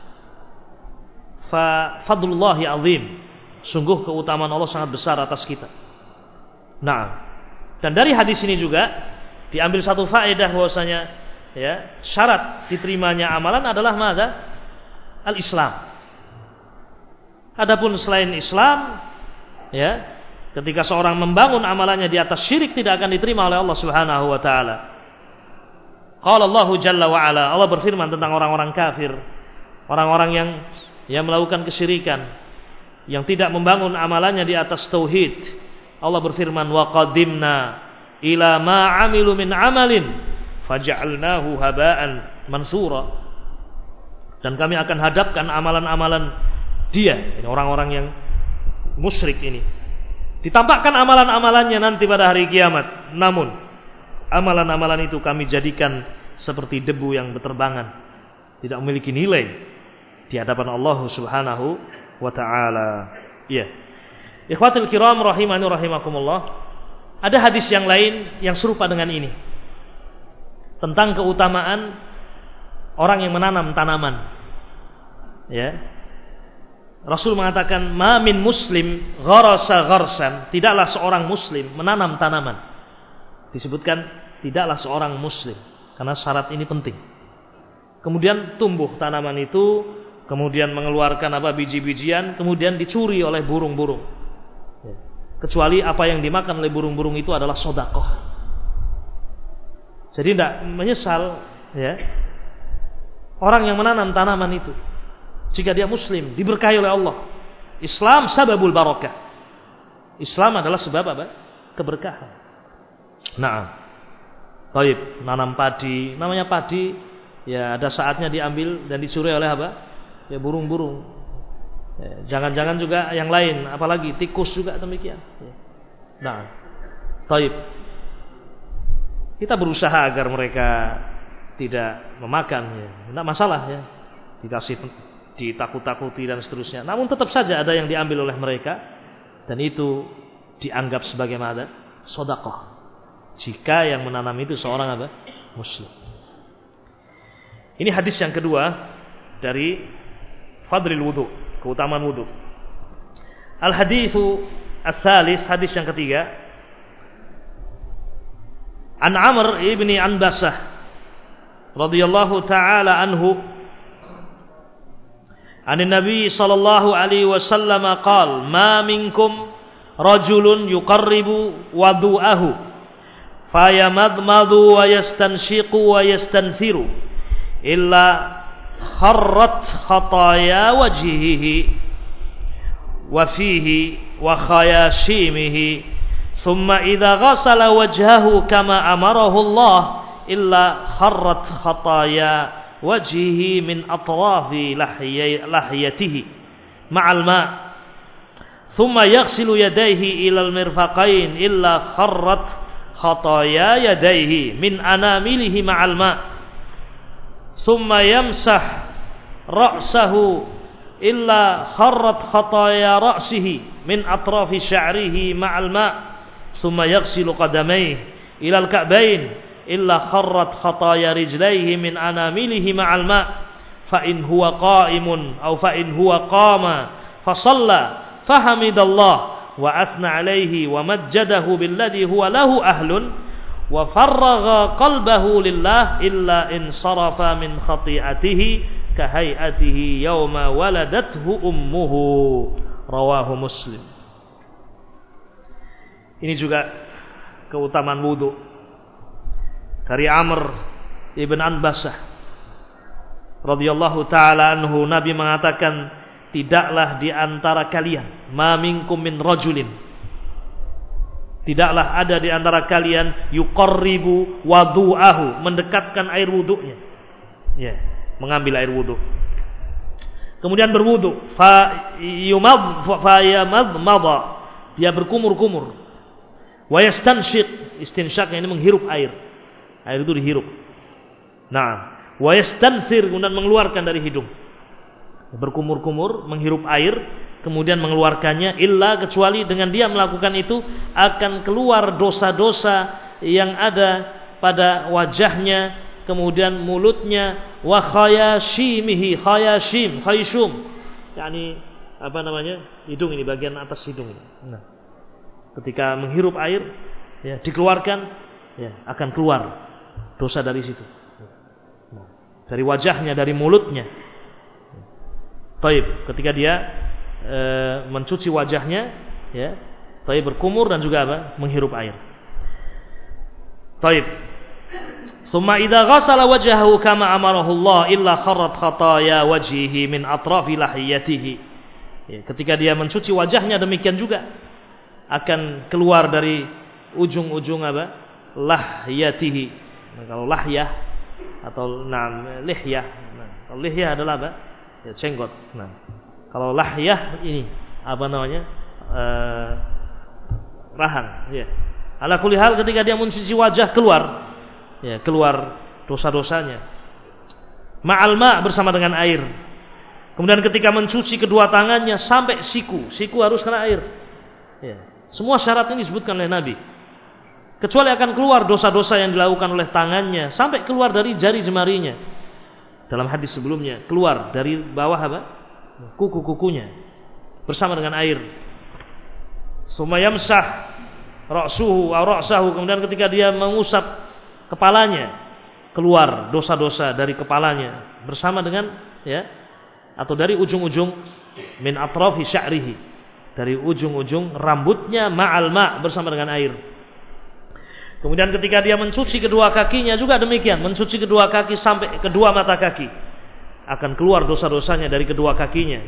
Fa fadlullahi azim. Sungguh keutamaan Allah sangat besar atas kita. Nah, dan dari hadis ini juga diambil satu faedah bahwasanya syarat diterimanya amalan adalah mana? Al-Islam. Adapun selain Islam, ketika seorang membangun amalannya di atas syirik tidak akan diterima oleh Allah Subhanahu wa taala. Qala Allah Jalla wa Ala, Allah berfirman tentang orang-orang kafir, orang-orang yang melakukan kesyirikan, yang tidak membangun amalannya di atas tauhid. Allah berfirman, wa qadimna ila ma 'amilu min 'amalin faj'alnahu haba'an mansura. Dan kami akan hadapkan amalan-amalan dia, ini orang-orang yang musyrik ini. Ditampakkan amalan-amalannya nanti pada hari kiamat. Namun amalan-amalan itu kami jadikan seperti debu yang berterbangan, tidak memiliki nilai di hadapan Allah Subhanahu wa taala. Iya. Ikhwatul kiram rahimani rahimakumullah. Ada hadis yang lain yang serupa dengan ini. Tentang keutamaan orang yang menanam tanaman. Rasul mengatakan, "Ma min muslim gharasa gharsan." Tidaklah seorang muslim menanam tanaman. Disebutkan tidaklah seorang muslim karena syarat ini penting. Kemudian tumbuh tanaman itu, kemudian mengeluarkan biji-bijian, kemudian dicuri oleh burung-burung. Kecuali apa yang dimakan oleh burung-burung itu adalah sedekah. Jadi tidak menyesal orang yang menanam tanaman itu jika dia muslim, diberkahi oleh Allah. Islam sababul barakah. Islam adalah sebab keberkahan. Nah, baik, nanam padi, namanya padi, ada saatnya diambil dan dicuri oleh burung-burung. Jangan-jangan juga yang lain, apalagi tikus juga demikian. Nah, baik. Kita berusaha agar mereka tidak memakan, tidak masalah dikasih, ditakut-takuti dan seterusnya. Namun tetap saja ada yang diambil oleh mereka dan itu dianggap sebagai sedekah. Jika yang menanam itu seorang muslim. Ini hadis yang kedua dari fadlil wudu, keutamaan wudu. Al-haditsu ats-tsalits, hadis yang ketiga. An Amr ibni Anbasah radhiyallahu taala anhu an Nabi sallallahu alaihi wasallam qala, "Ma minkum rajulun yuqarribu wudu'ahu fayamadmadu wa yastanshiqu wa yastansiru illa kharrat khataya wajhihi wa fihi wa khayashimihi thumma idza ghasala wajhahu kama amarahu Allah illa kharrat khataya wajhihi min atrafi lahiyatihi ma'al ma' thumma yaghsilu yadayhi ila al-mirfaqain illa kharrat khataya yadayhi min anamilihi ma'al ma' thumma yamsah ra'sahu illa kharrat khataya ra'sihi min atrafi sya'rihi ma'al ma' thumma yaghsilu qadamayhi ila al-ka'bayn illa kharrat khataya rijlaihi min anamilihi ma'al ma' fa in huwa qa'imun aw fa in huwa qama fa shalla fahamidallah wa athna alaihi wa majjadahu billadhi huwa lahu ahlun wa farragha qalbahu lillah illa in sarafa min khati'atihi ka hay'atihi yawma waladathu ummuhu. Rawahu Muslim. Ini juga keutamaan wudu dari Amr ibn Anbasah radhiyallahu taala anhu. Nabi mengatakan, tidaklah di antara kalian, ma minkum min rajulin, tidaklah ada di antara kalian yuqarribu wadu'ahu, mendekatkan air wudunya, ya, mengambil air wudu, kemudian berwudu, fa yamadmada, dia berkumur-kumur, wa yastanshiq, istinsyaqnya ini menghirup air itu dihirup, nah, wa yastansir, kemudian mengeluarkan dari hidung, berkumur-kumur, menghirup air, kemudian mengeluarkannya, illa, kecuali dengan dia melakukan itu akan keluar dosa-dosa yang ada pada wajahnya, kemudian mulutnya, wa khayashimihi, khayshum, yakni apa namanya, hidung ini, bagian atas hidung ini. Nah, ketika menghirup air, ya, dikeluarkan, ya, akan keluar dosa dari situ, dari wajahnya, dari mulutnya. Taib, ketika dia mencuci wajahnya, ya, taib, berkumur dan juga apa, menghirup air. Taib. Summa idza ghassala wajhahu kama amarahu Allah illa kharrat khataya wajhihi min atrafi lahiyatihi. Ya, ketika dia mencuci wajahnya demikian juga akan keluar dari ujung-ujung apa, lahiyatihi. Nah, kalau lahyah atau lihyah. Nah, kalau lihyah adalah apa? Ya, jenggot. Nah, kalau lahyah ini apa namanya? Rahang, ya. Ala kulli hal, ketika dia mencuci wajah keluar, ya, keluar dosa-dosanya. Ma'al ma', bersama dengan air. Kemudian ketika mencuci kedua tangannya sampai siku harus kena air. Ya. Semua syarat ini disebutkan oleh Nabi. Kecuali akan keluar dosa-dosa yang dilakukan oleh tangannya sampai keluar dari jari jemarinya. Dalam hadis sebelumnya, keluar dari bawah apa? Kuku-kukunya bersama dengan air. Summa yamsah ra'sahu, kemudian ketika dia mengusap kepalanya, keluar dosa-dosa dari kepalanya bersama dengan, ya, atau dari ujung-ujung, min atrafi sya'rihi, dari ujung-ujung rambutnya, ma'al ma', bersama dengan air. Kemudian ketika dia mencuci kedua kakinya juga demikian, mencuci kedua kaki sampai kedua mata kaki, akan keluar dosa-dosanya dari kedua kakinya,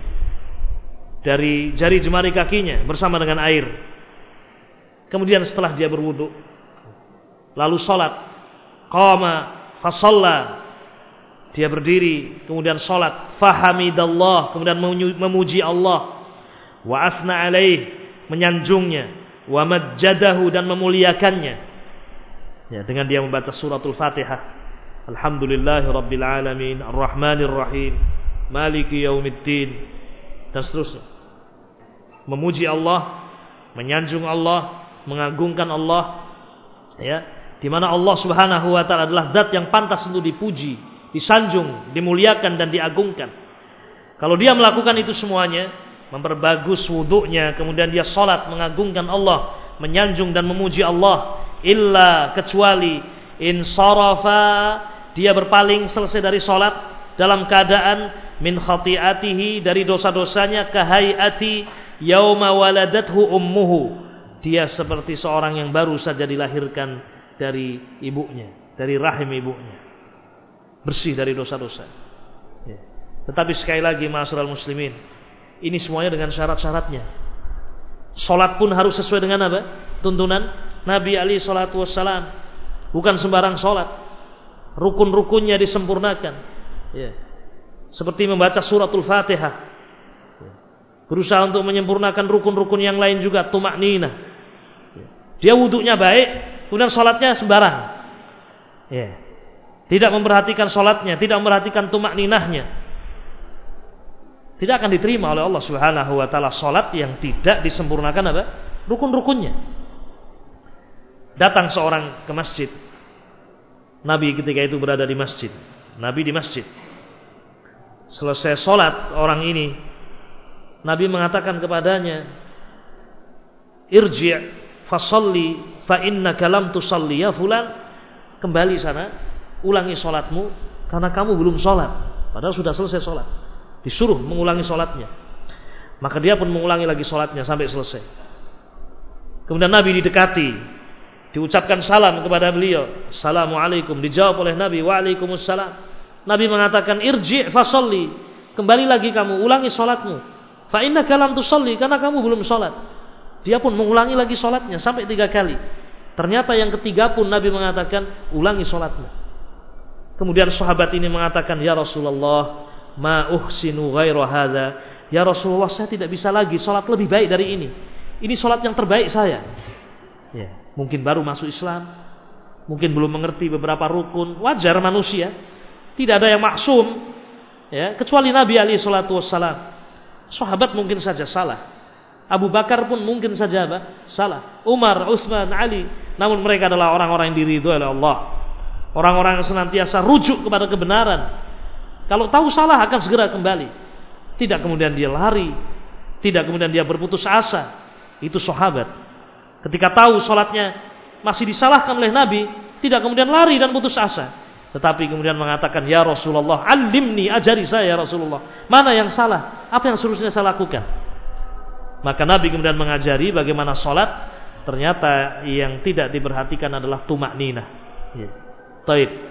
dari jari jemari kakinya bersama dengan air. Kemudian setelah dia berwudu, lalu salat, qama fa shalla, dia berdiri kemudian salat, fahamidallah, kemudian memuji Allah, wa asna alaih, menyanjungnya, wa majjadahu, dan memuliakannya, ya, dengan dia membaca suratul Fatihah, alhamdulillahirabbil alamin, arrahmanir rahim, maliki yaumiddin, dan seterusnya. Memuji Allah, menyanjung Allah, mengagungkan Allah, ya, di mana Allah Subhanahu wa taala adalah zat yang pantas untuk dipuji, disanjung, dimuliakan dan diagungkan. Kalau dia melakukan itu semuanya, memperbagus wudunya, kemudian dia salat mengagungkan Allah, menyanjung dan memuji Allah, illa, kecuali insarafa, dia berpaling selesai dari salat dalam keadaan min khati'atihi, dari dosa-dosanya, kahayati yauma waladathu ummuhu, dia seperti seorang yang baru saja dilahirkan dari ibunya, dari rahim ibunya, bersih dari dosa-dosa, ya. Tetapi sekali lagi, ma'asyiral muslimin, ini semuanya dengan syarat-syaratnya. Salat pun harus sesuai dengan apa? Tuntunan Nabi alaihi salatu wassalam. Bukan sembarang salat, rukun-rukunnya disempurnakan, ya. Seperti membaca suratul Fatihah, ya. Berusaha untuk menyempurnakan rukun-rukun yang lain juga, tumakninah, ya. Dia wudunya baik, kemudian salatnya sembarang, ya. Tidak memperhatikan salatnya, tidak memperhatikan tumakninahnya, tidak akan diterima oleh Allah Subhanahu wa taala salat yang tidak disempurnakan apa? Rukun-rukunnya. Datang seorang ke masjid. Nabi ketika itu berada di masjid. Nabi di masjid. Selesai sholat orang ini, Nabi mengatakan kepadanya, irji' fasalli fa innaka lam tusalli ya fulan. Kembali sana, ulangi sholatmu karena kamu belum sholat. Padahal sudah selesai sholat. Disuruh mengulangi sholatnya. Maka dia pun mengulangi lagi sholatnya sampai selesai. Kemudian Nabi didekati, diucapkan salam kepada beliau. Assalamualaikum. Dijawab oleh Nabi, waalaikumsalam. Nabi mengatakan, irji' fasalli. Kembali lagi kamu, ulangi sholatmu. Fa innaka lam tusalli, karena kamu belum sholat. Dia pun mengulangi lagi sholatnya sampai 3 kali. Ternyata yang ketiga pun Nabi mengatakan, ulangi sholatmu. Kemudian sahabat ini mengatakan, ya Rasulullah, ma uhsinu ghairu hadza. Ya Rasulullah, saya tidak bisa lagi sholat lebih baik dari ini. Ini sholat yang terbaik saya. Ya, mungkin baru masuk Islam, mungkin belum mengerti beberapa rukun. Wajar manusia, tidak ada yang maksum, ya, kecuali Nabi alaihi salatu wassalam. Sahabat mungkin saja salah, Abu Bakar pun mungkin saja salah, Umar, Utsman, Ali. Namun mereka adalah orang-orang yang diridhoi oleh Allah, orang-orang yang senantiasa rujuk kepada kebenaran. Kalau tahu salah akan segera kembali. Tidak kemudian dia lari, tidak kemudian dia berputus asa. Itu sahabat. Ketika tahu sholatnya masih disalahkan oleh Nabi, tidak kemudian lari dan putus asa, tetapi kemudian mengatakan, ya Rasulullah, alimni, ajari saya ya Rasulullah, mana yang salah, apa yang seharusnya saya lakukan. Maka Nabi kemudian mengajari bagaimana sholat. Ternyata yang tidak diperhatikan adalah tumakninah. Taib.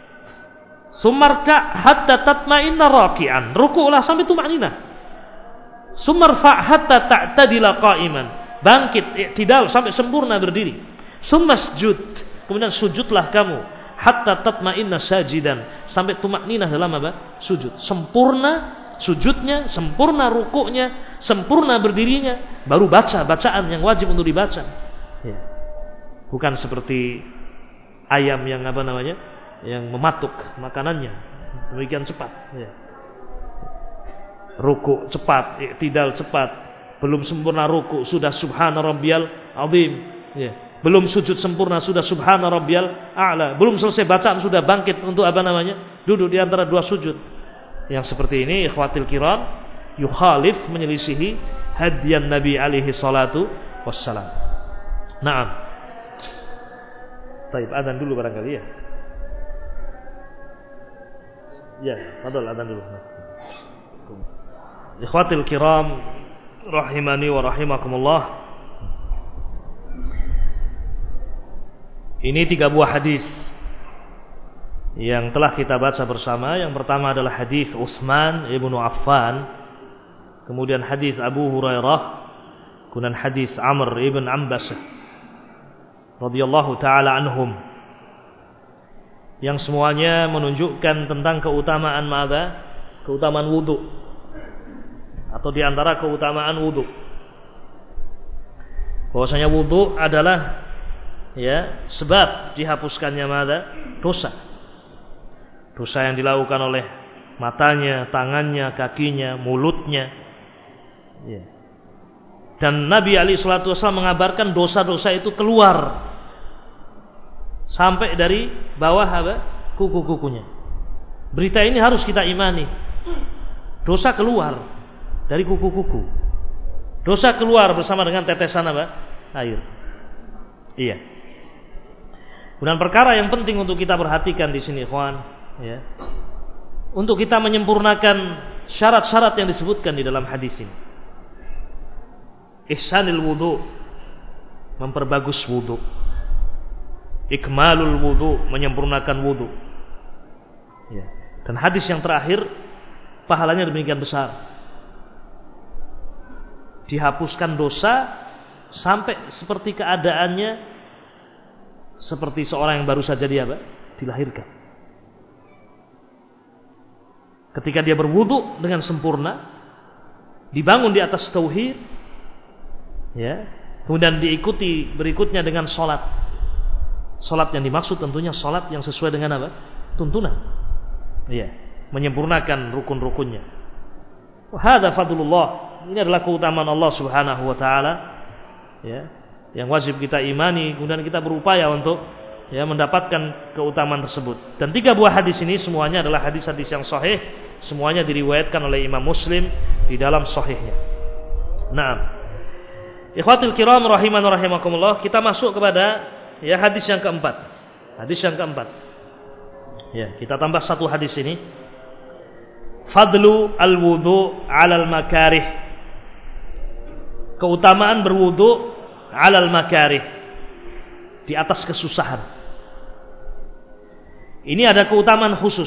Sumarka hatta tatma'inna raki'an. Ruku'lah sampai tumakninah. Sumarfa hatta ta'tadila qa'iman. Bangkit, i'tidal sampai sempurna berdiri. Sumasjud. Kemudian sujudlah kamu. Hatta tatma'inna sajidan. Sampai tumakninah dalam apa? Sujud. Sempurna sujudnya, sempurna ruku'nya, sempurna berdirinya. Baru baca bacaan yang wajib untuk dibaca. Ya. Bukan seperti ayam yang yang mematuk makanannya demikian cepat, ya. Ruku cepat, i'tidal cepat, belum sempurna ruku sudah subhana rabbiyal azim, ya. Belum sujud sempurna sudah subhana rabbiyal a'la, belum selesai bacaan sudah bangkit untuk duduk di antara 2 sujud. Yang seperti ini ikhwatil kiram, yukhalif, menyelisihi hadiyan Nabi alaihi salatu wassalam. Naam. Baik, adzan dulu barangkali ya. Ya, fadhal adzan dulu. Ikhwatil kiram rahimani wa rahimakumullah. Ini 3 buah hadis yang telah kita baca bersama. Yang pertama adalah hadis Utsman ibnu Affan, kemudian hadis Abu Hurairah, kemudian hadis Amr ibn Ambasah radhiyallahu taala anhum, yang semuanya menunjukkan tentang keutamaan keutamaan wudu, atau diantara keutamaan wudu, bahwasanya wudu adalah sebab dihapuskannya dosa yang dilakukan oleh matanya, tangannya, kakinya, mulutnya, dan Nabi alaihi salatu wasallam mengabarkan dosa-dosa itu keluar sampai dari bawah kuku-kukunya. Berita ini harus kita imani. Dosa keluar dari kuku-kuku. Dosa keluar bersama dengan tetesan air. Iya. Dan perkara yang penting untuk kita perhatikan di sini, ikhwan, untuk kita menyempurnakan syarat-syarat yang disebutkan di dalam hadis ini. Ihsanul wudu, memperbagus wudu. Ikmalul wudu, menyempurnakan wudu. Dan hadis yang terakhir pahalanya demikian besar. Dihapuskan dosa sampai seperti keadaannya seperti seorang yang baru saja dilahirkan. Ketika dia berwudu dengan sempurna, dibangun di atas tauhid, kemudian diikuti berikutnya dengan salat. Salat yang dimaksud tentunya salat yang sesuai dengan tuntunan. Menyempurnakan rukun-rukunnya. Hadza fadlullah. Ini adalah keutamaan Allah Subhanahu wa taala, yang wajib kita imani, kemudian kita berupaya untuk mendapatkan keutamaan tersebut. Dan 3 buah hadis ini semuanya adalah hadis-hadis yang sahih Semuanya diriwayatkan oleh Imam Muslim di dalam sahihnya. Nah, ikhwatul kiram rahiman rahimakumullah, kita masuk kepada hadis yang keempat. Hadis yang keempat. Ya, kita tambah satu hadis ini. Fadlu al-wudu 'alal makarih. Keutamaan berwudu 'alal makarih, di atas kesusahan. Ini ada keutamaan khusus.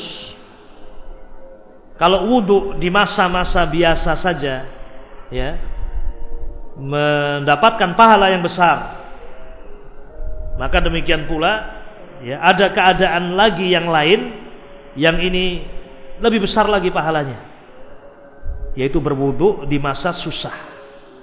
Kalau wudu di masa-masa biasa saja, ya, mendapatkan pahala yang besar, maka demikian pula, ya, ada keadaan lagi yang lain yang ini lebih besar lagi pahalanya, yaitu berwudu di masa susah.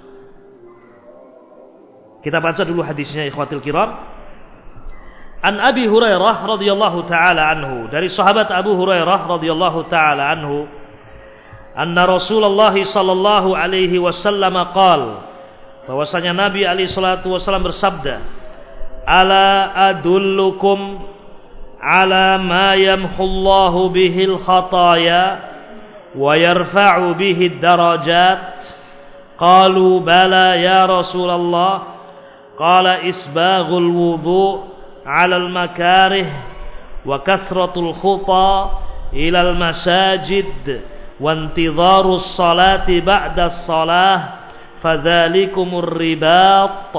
Kita baca dulu hadisnya, ikhwatil kiram. An Abi Hurairah radhiyallahu taala anhu, dari sahabat Abu Hurairah radhiyallahu taala anhu, anna Rasulullah sallallahu alaihi wasallam qaal, bahwasanya Nabi alaihi salatu wasallam bersabda, ala adullukum ala ma yamhullahu bihil khataya wa yarfa'u bihid darajat. Qalu bala ya Rasulullah. Qala isbaghul wudu' 'alal makarih wa kathratul khuta ilal masajid wa intidharus salati ba'da shalah fadzalikumur ribat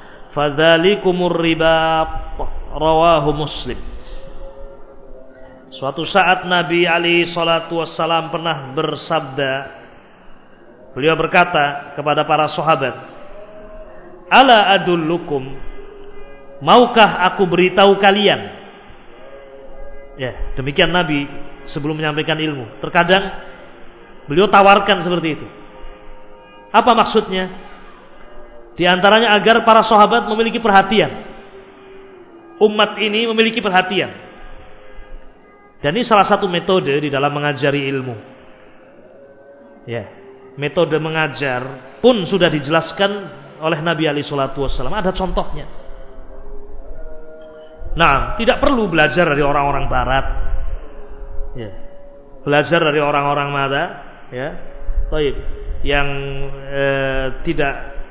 rawahu Muslim. Suatu saat Nabi alaihi salatu wassalam pernah bersabda, beliau berkata kepada para sahabat, ala adullukum, maukah aku beritahu kalian? Ya, demikian Nabi sebelum menyampaikan ilmu. Terkadang beliau tawarkan seperti itu. Apa maksudnya? Di antaranya agar para sahabat memiliki perhatian. Umat ini memiliki perhatian. Dan ini salah satu metode di dalam mengajari ilmu. Ya, metode mengajar pun sudah dijelaskan oleh Nabi alaihi salatu wasallam, ada contohnya. Nah, tidak perlu belajar dari orang-orang barat. Ya. Belajar dari orang-orang mana? Ya. Baik. Yang tidak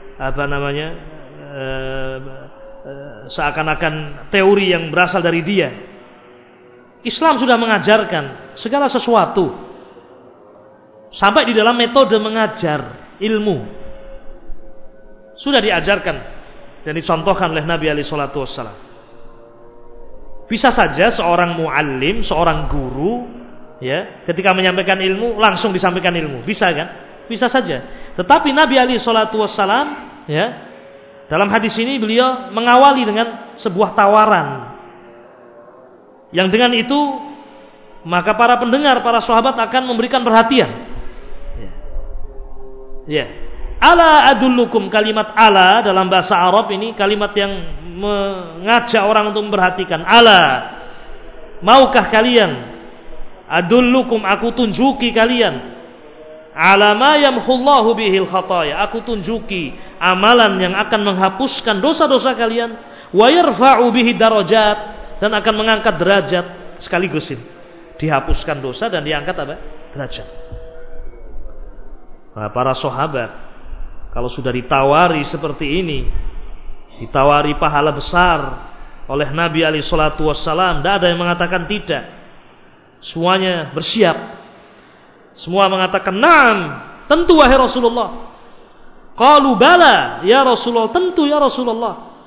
seakan-akan teori yang berasal dari dia. Islam sudah mengajarkan segala sesuatu. Sampai di dalam metode mengajar ilmu sudah diajarkan dan dicontohkan oleh Nabi alaihi salatu wassalam. Bisa saja seorang muallim, seorang guru, ya, ketika menyampaikan ilmu langsung disampaikan ilmu, bisa kan? Bisa saja. Tetapi Nabi alaihi salatu wassalam, ya, dalam hadis ini beliau mengawali dengan sebuah tawaran. Yang dengan itu maka para pendengar, para sahabat akan memberikan perhatian. Ya. Ya. Ala adullukum, kalimat ala dalam bahasa Arab ini kalimat yang mengajak orang untuk memperhatikan. Ala, maukah kalian? Adullukum, aku tunjuki kalian. Ala ma yamhullahu bihil khataya, aku tunjuki amalan yang akan menghapuskan dosa-dosa kalian. Wa yarfa'u bihi darajat, dan akan mengangkat derajat sekaligus ini. Dihapuskan dosa dan diangkat apa? Derajat. Nah, para sahabat kalau sudah ditawari seperti ini, ditawari pahala besar oleh Nabi alaihi salatu wassalam, tidak ada yang mengatakan tidak. Semuanya bersiap. Semua mengatakan na'am, tentu wahai Rasulullah. Qalu bala ya Rasulullah, tentu ya Rasulullah.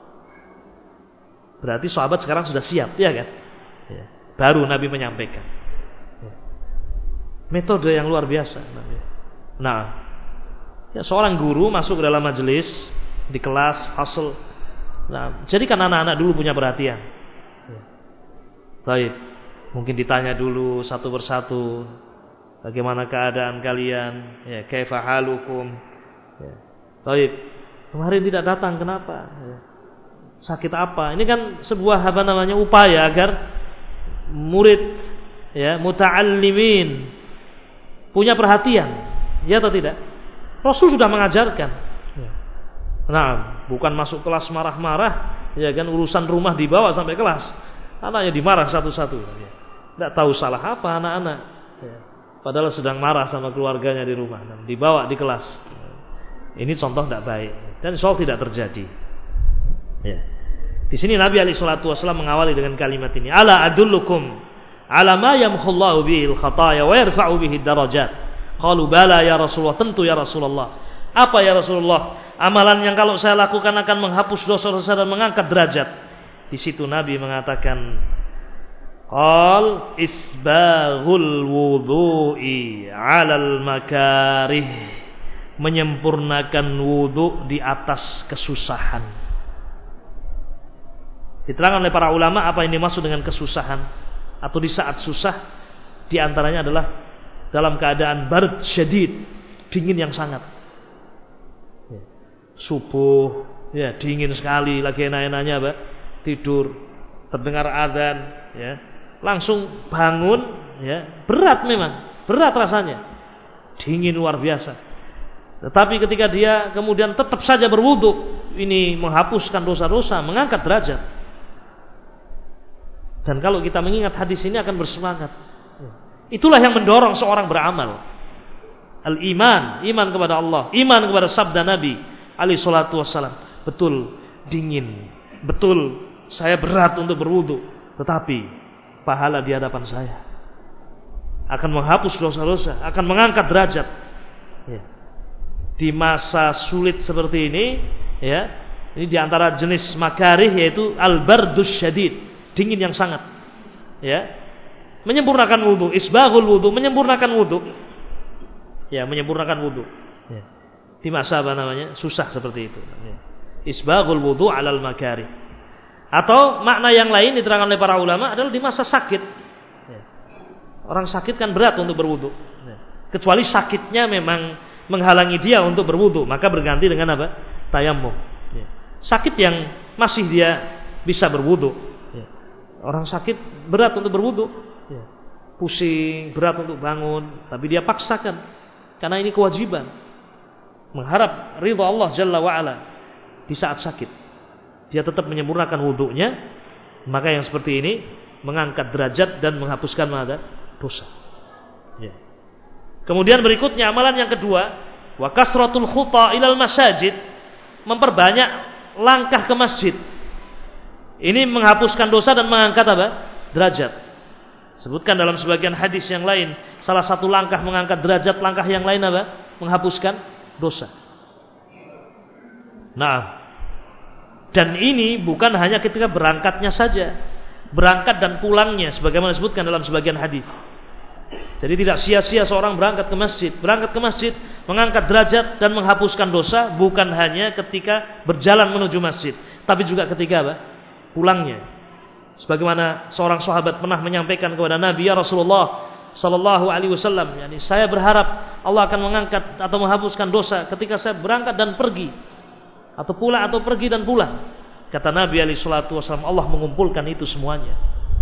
Berarti sahabat sekarang sudah siap, ya kan? Ya. Baru Nabi menyampaikan. Ya. Metode yang luar biasa. Nah, ya, seorang guru masuk ke dalam majelis di kelas fasal. Nah, jadikan anak-anak dulu punya perhatian. Ya. Baik, mungkin ditanya dulu satu persatu, bagaimana keadaan kalian? Ya, kaifa halukum? Ya. Baik, kemarin tidak datang, kenapa? Ya. Sakit apa? Ini kan sebuah upaya agar murid, ya, muta'allimin punya perhatian, ya atau tidak? Rasul sudah mengajarkan. Nah, bukan masuk kelas marah-marah, ya kan, urusan rumah dibawa sampai kelas, anaknya dimarah satu-satu. Tidak tahu salah apa anak-anak. padahal sedang marah sama keluarganya di rumah, dibawa di kelas. Ini contoh tidak baik dan insya Allah tidak terjadi. Ya. Di sini Nabi alaihi salatu wasallam mengawali dengan kalimat ini, ala adullukum ala ma yamhullahu bihil khataya wa yarfa'u bihi darajat. Qalu bala ya Rasulullah, tentu ya Rasulullah. Apa ya Rasulullah? Amalan yang kalau saya lakukan akan menghapus dosa-dosa dan mengangkat derajat. Di situ Nabi mengatakan, qal isbaghul wudu'i 'alal makarih, menyempurnakan wudu di atas kesusahan. Diterangkan oleh para ulama apa yang dimaksud dengan kesusahan atau di saat susah, di antaranya adalah dalam keadaan bard syadid, dingin yang sangat. Subuh, ya dingin sekali, lagi enak-enaknya apa? Tidur, terdengar adzan, ya langsung bangun, ya berat memang, berat rasanya, dingin luar biasa. Tetapi ketika dia kemudian tetap saja berwudu, ini menghapuskan dosa-dosa, mengangkat derajat. Dan kalau kita mengingat hadis ini akan bersemangat. Itulah yang mendorong seorang beramal. Al-iman, iman kepada Allah, iman kepada sabda Nabi alaihi salatu wassalam. Betul dingin, betul saya berat untuk berwudu, tetapi pahala di hadapan saya akan menghapus dosa-dosa, akan mengangkat derajat. Ya. Di masa sulit seperti ini, ya, ini diantara jenis makarih yaitu al-bardus syadid, dingin yang sangat. Ya, menyempurnakan wudu, isbaghul wudu, menyempurnakan wudu. Ya, menyempurnakan wudu. Ya. Di masa apa namanya? Susah seperti itu. Ya. Isbaghul wudu 'alal makarih. Atau makna yang lain diterangkan oleh para ulama adalah di masa sakit. Ya. Orang sakit kan berat untuk berwudu. Ya. Kecuali sakitnya memang menghalangi dia untuk berwudu, maka berganti dengan apa? Tayammum. Ya. Sakit yang masih dia bisa berwudu. Ya. Orang sakit berat untuk berwudu. Ya. Pusing, berat untuk bangun, tapi dia paksakan karena ini kewajiban. Mengharap ridha Allah Jalla wa'ala di saat sakit, dia tetap menyempurnakan wudunya, maka yang seperti ini mengangkat derajat dan menghapuskan dosa. Ya. Kemudian berikutnya amalan yang kedua, wa kasratul khuta ilal masajid, memperbanyak langkah ke masjid. Ini menghapuskan dosa dan mengangkat apa? Derajat. Sebutkan dalam sebagian hadis yang lain, salah satu langkah mengangkat derajat, langkah yang lain apa? Menghapuskan dosa. Nah, dan ini bukan hanya ketika berangkatnya saja, berangkat dan pulangnya, sebagaimana disebutkan dalam sebagian hadis. Jadi tidak sia-sia seorang berangkat ke masjid, mengangkat derajat dan menghapuskan dosa, bukan hanya ketika berjalan menuju masjid, tapi juga ketika apa? Pulangnya. Sebagaimana seorang sahabat pernah menyampaikan kepada Nabi, ya Rasulullah sallallahu alaihi wasallam, yakni saya berharap Allah akan mengangkat atau menghapuskan dosa ketika saya berangkat dan pergi, atau pulang atau pergi dan pulang. Kata Nabi alaihi salatu wasallam, Allah mengumpulkan itu semuanya.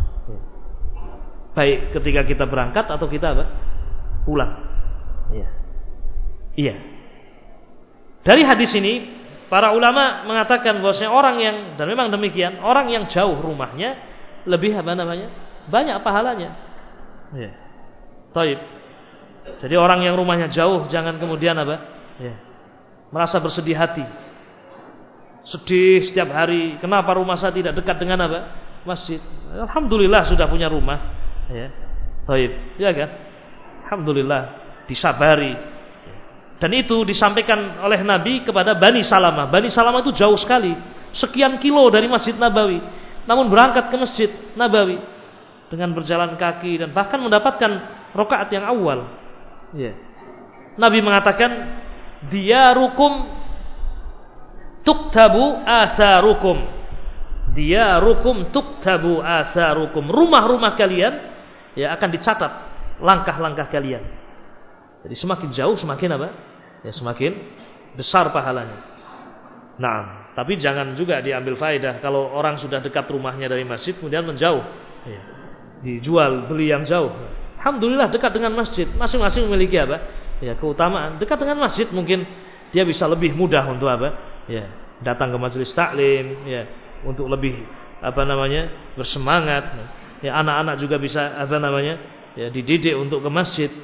Baik ketika kita berangkat atau kita apa? Pulang. Iya. Iya. Dari hadis ini para ulama mengatakan bahwasanya orang yang, dan memang demikian, orang yang jauh rumahnya lebih apa namanya? Banyak pahalanya. Iya. Taib. Jadi orang yang rumahnya jauh jangan kemudian apa? Ya. Merasa bersedih hati. Sedih setiap hari, kenapa rumah saya tidak dekat dengan apa? Masjid. Alhamdulillah sudah punya rumah. Ya. Taib. Ya kan? Alhamdulillah disabari. Dan itu disampaikan oleh Nabi kepada Bani Salamah. Bani Salamah itu jauh sekali, sekian kilo dari Masjid Nabawi. Namun berangkat ke Masjid Nabawi dengan berjalan kaki dan bahkan mendapatkan rakaat yang awal. Ya. Nabi mengatakan, diyarukum tuktabu atharukum. Diyarukum tuktabu atharukum. Rumah-rumah kalian ya akan dicatat langkah-langkah kalian. Jadi semakin jauh semakin apa? Ya semakin besar pahalanya. Nah, tapi jangan juga diambil faedah kalau orang sudah dekat rumahnya dari masjid kemudian menjauh. Ya. Dijual beli yang jauh. Alhamdulillah dekat dengan masjid. Masing-masing memiliki apa? Ya, keutamaan. Dekat dengan masjid mungkin dia bisa lebih mudah untuk apa? Ya, datang ke majelis taklim, ya, untuk lebih apa namanya? Bersemangat. Ya, anak-anak juga bisa apa namanya? Ya, dididik untuk ke masjid.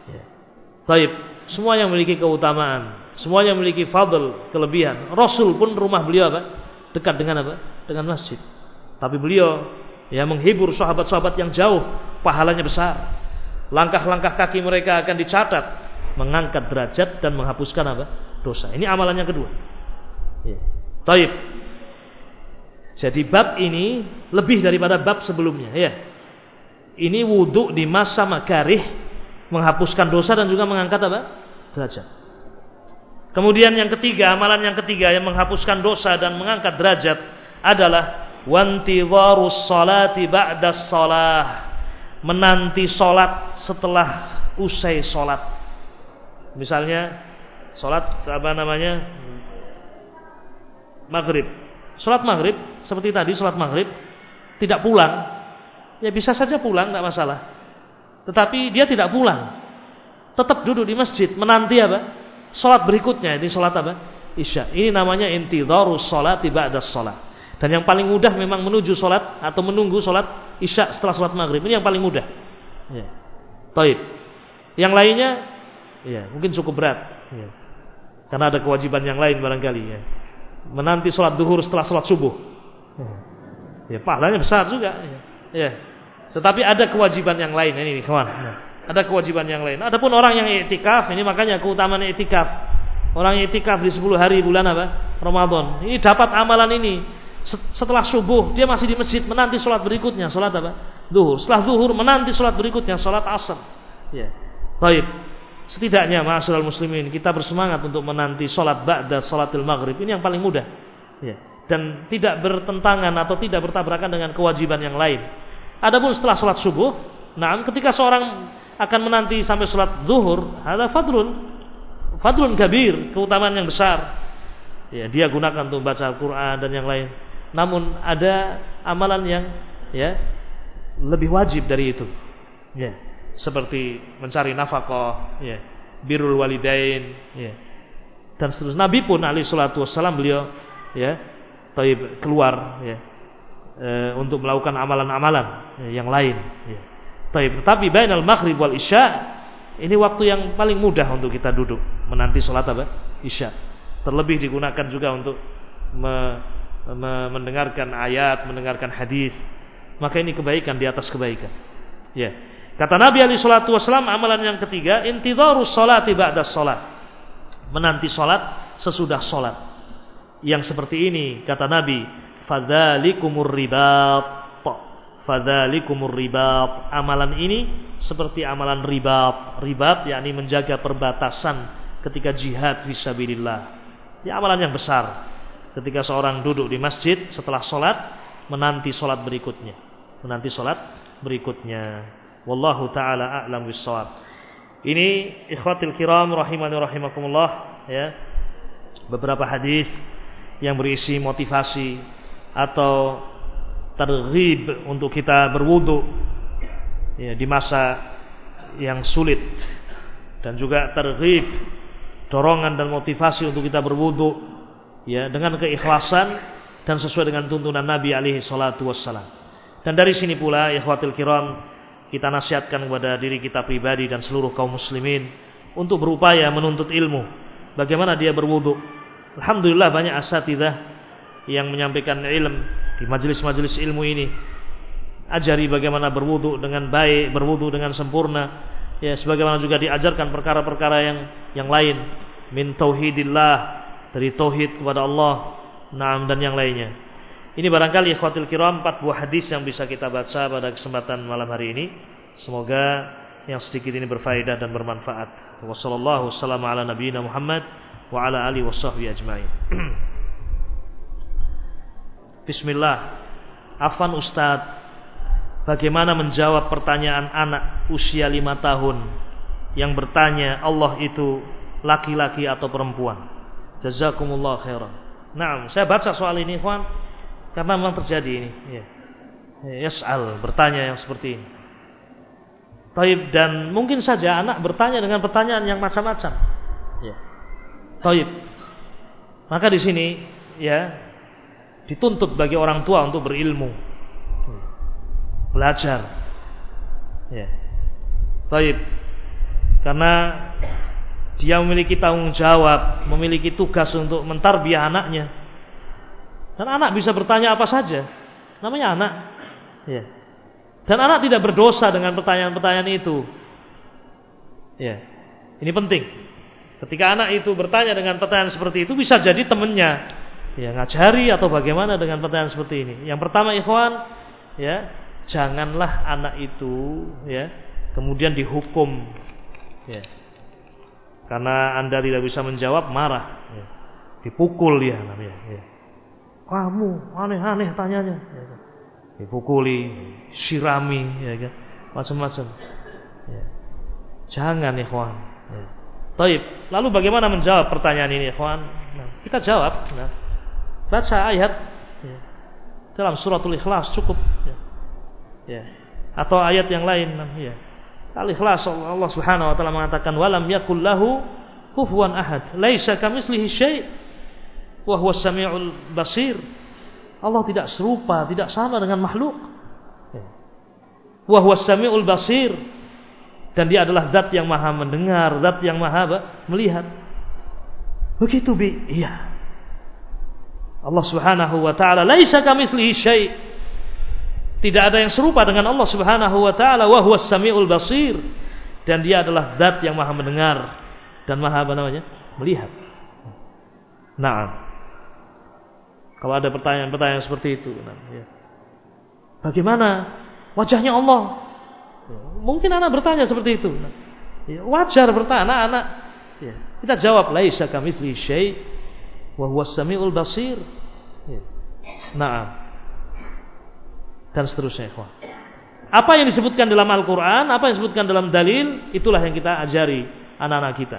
Ya. Taib, semuanya memiliki keutamaan, semuanya memiliki fadl, kelebihan. Rasul pun rumah beliau apa? Dekat dengan apa? Dengan masjid. Tapi beliau ya menghibur sahabat-sahabat yang jauh, pahalanya besar. Langkah-langkah kaki mereka akan dicatat, mengangkat derajat dan menghapuskan apa? Dosa. Ini amalan yang kedua. Ya. Taib. Jadi bab ini lebih daripada bab sebelumnya, ya. Ini wudu di masa makarih, menghapuskan dosa dan juga mengangkat apa? Derajat. Kemudian yang ketiga, amalan yang ketiga yang menghapuskan dosa dan mengangkat derajat adalah wantidharus salati ba'da shalah. Menanti salat setelah usai salat. Misalnya salat maghrib. Salat maghrib seperti tadi salat maghrib tidak pulang. Ya bisa saja pulang, tidak masalah. Tetapi dia tidak pulang, tetap duduk di masjid menanti apa? Salat berikutnya. Ini salat apa? Isya. Ini namanya intidharus salati ba'da shalah. Dan yang paling mudah memang menuju salat atau menunggu salat isya setelah salat maghrib. Ini yang paling mudah. Ya. Taib. Yang lainnya, ya mungkin cukup berat. Ya. Karena ada kewajiban yang lain barangkali. Ya. Menanti salat duhur setelah salat subuh. Ya pahalanya besar juga. Ya. Tetapi ada kewajiban yang lain ini kawan. Ada kewajiban yang lain. Adapun orang yang i'tikaf, ini makanya keutamaan i'tikaf. Orang yang i'tikaf di 10 hari bulan apa? Ramadan. Ini dapat amalan ini. Setelah subuh dia masih di masjid menanti salat berikutnya, salat apa? Zuhur. Setelah zuhur menanti salat berikutnya, salat asar. Ya. Baik. Setidaknya ma'asyiral muslimin, kita bersemangat untuk menanti salat ba'da salatil maghrib. Ini yang paling mudah. Ya. Dan tidak bertentangan atau tidak bertabrakan dengan kewajiban yang lain. Adapun setelah salat subuh, ketika seorang akan menanti sampai salat zuhur, ada fadlun kabir, keutamaan yang besar. Ya, dia gunakan untuk membaca Al-Qur'an dan yang lain. Namun ada amalan yang ya lebih wajib dari itu. Ya, seperti mencari nafkah, ya, birrul walidain, ya. Dan seterusnya. Nabi pun alaihi salatu wassalam beliau ya, keluar ya. Untuk melakukan amalan-amalan yang lain. Ya. Tetapi bainal maghrib wal isya ini waktu yang paling mudah untuk kita duduk menanti salat apa? Isya. Terlebih digunakan juga untuk mendengarkan ayat, mendengarkan hadis. Maka ini kebaikan di atas kebaikan. Ya. Kata Nabi alaihi salatu wasallam, amalan yang ketiga intidharus salati ba'da shalah. Menanti salat sesudah salat. Yang seperti ini kata Nabi, fadzalikumur ribat. Amalan ini seperti amalan ribat yakni menjaga perbatasan ketika jihad fisabilillah. Ini amalan yang besar. Ketika seorang duduk di masjid setelah salat menanti salat berikutnya. Wallahu taala a'lam bissawab. Ini ikhwatil kiram rahimani rahimakumullah ya. Beberapa hadis yang berisi motivasi atau targhib untuk kita berwudu ya, di masa yang sulit, dan juga targhib, dorongan dan motivasi untuk kita berwudu ya dengan keikhlasan dan sesuai dengan tuntunan Nabi alaihi salatu wassalam. Dan dari sini pula ikhwatul kiram, kita nasihatkan kepada diri kita pribadi dan seluruh kaum muslimin untuk berupaya menuntut ilmu. Bagaimana dia berwudu? Alhamdulillah banyak asatidzah yang menyampaikan ilmu di majelis-majelis ilmu ini. Ajari bagaimana berwudu dengan baik, berwudu dengan sempurna. Ya, sebagaimana juga diajarkan perkara-perkara yang lain, min tauhidillah, dari tauhid kepada Allah, dan yang lainnya. Ini barangkali ikhwatul kiram 4 buah hadis yang bisa kita baca pada kesempatan malam hari ini. Semoga yang sedikit ini berfaedah dan bermanfaat. Wassallallahu wassalamu ala nabiyina Muhammad wa ala alihi washabbihi ajmain. Bismillah. Afwan Ustaz, bagaimana menjawab pertanyaan anak usia 5 tahun yang bertanya Allah itu laki-laki atau perempuan? Jazakumullah khairan. Nah, saya baca soal ini ikhwan karena memang terjadi ini ya. Yas'al, bertanya yang seperti ini. Taib, dan mungkin saja anak bertanya dengan pertanyaan yang macam-macam. Ya. Taib. Maka di sini ya dituntut bagi orang tua untuk berilmu, belajar. Ya. Taib. Karena dia memiliki tanggung jawab, memiliki tugas untuk mentarbiyah anaknya. Dan anak bisa bertanya apa saja, namanya anak. Ya. Dan anak tidak berdosa dengan pertanyaan-pertanyaan itu. Ya. Ini penting. Ketika anak itu bertanya dengan pertanyaan seperti itu, bisa jadi temannya ya ngajari atau bagaimana dengan pertanyaan seperti ini. Yang pertama, ikhwan, ya, janganlah anak itu ya kemudian dihukum ya. Karena Anda tidak bisa menjawab, marah ya. Dipukul dia namanya ya. Kamu aneh-aneh tanyanya ya. Dipukuli, sirami ya kan, macam-macam ya. Jangan ikhwan ya. Baik, lalu bagaimana menjawab pertanyaan ini ikhwan? Nah, kita jawab baca ayat ya. Dalam suratul Ikhlas cukup ya. Ya. Atau ayat yang lain ya. Al-Ikhlas Allah Subhanahu wa taala mengatakan walam yakul lahu kufuwan ahad laisa kamitslihi syai' wa huwas samiul basir. Allah tidak serupa, tidak sama dengan makhluk. Wa huwas samiul basir, dan dia adalah zat yang maha mendengar, zat yang maha melihat. Begitu bi? Iya. Allah Subhanahu wa taala laisa kamitslihi syai'. Tidak ada yang serupa dengan Allah Subhanahu wa taala, wa huwas samiul basir, dan dia adalah zat yang maha mendengar dan maha melihat. Nah, kalau ada pertanyaan-pertanyaan seperti itu, ya. Bagaimana wajahnya Allah? Mungkin anak bertanya seperti itu. Ya, wajar bertanya anak. Ya. Kita jawab laisa kamitslihi syai' wa huwas samiul basir. Ya. Nah, dan seterusnya, ikhwan. Apa yang disebutkan dalam Al-Quran, apa yang disebutkan dalam dalil, itulah yang kita ajari anak-anak kita.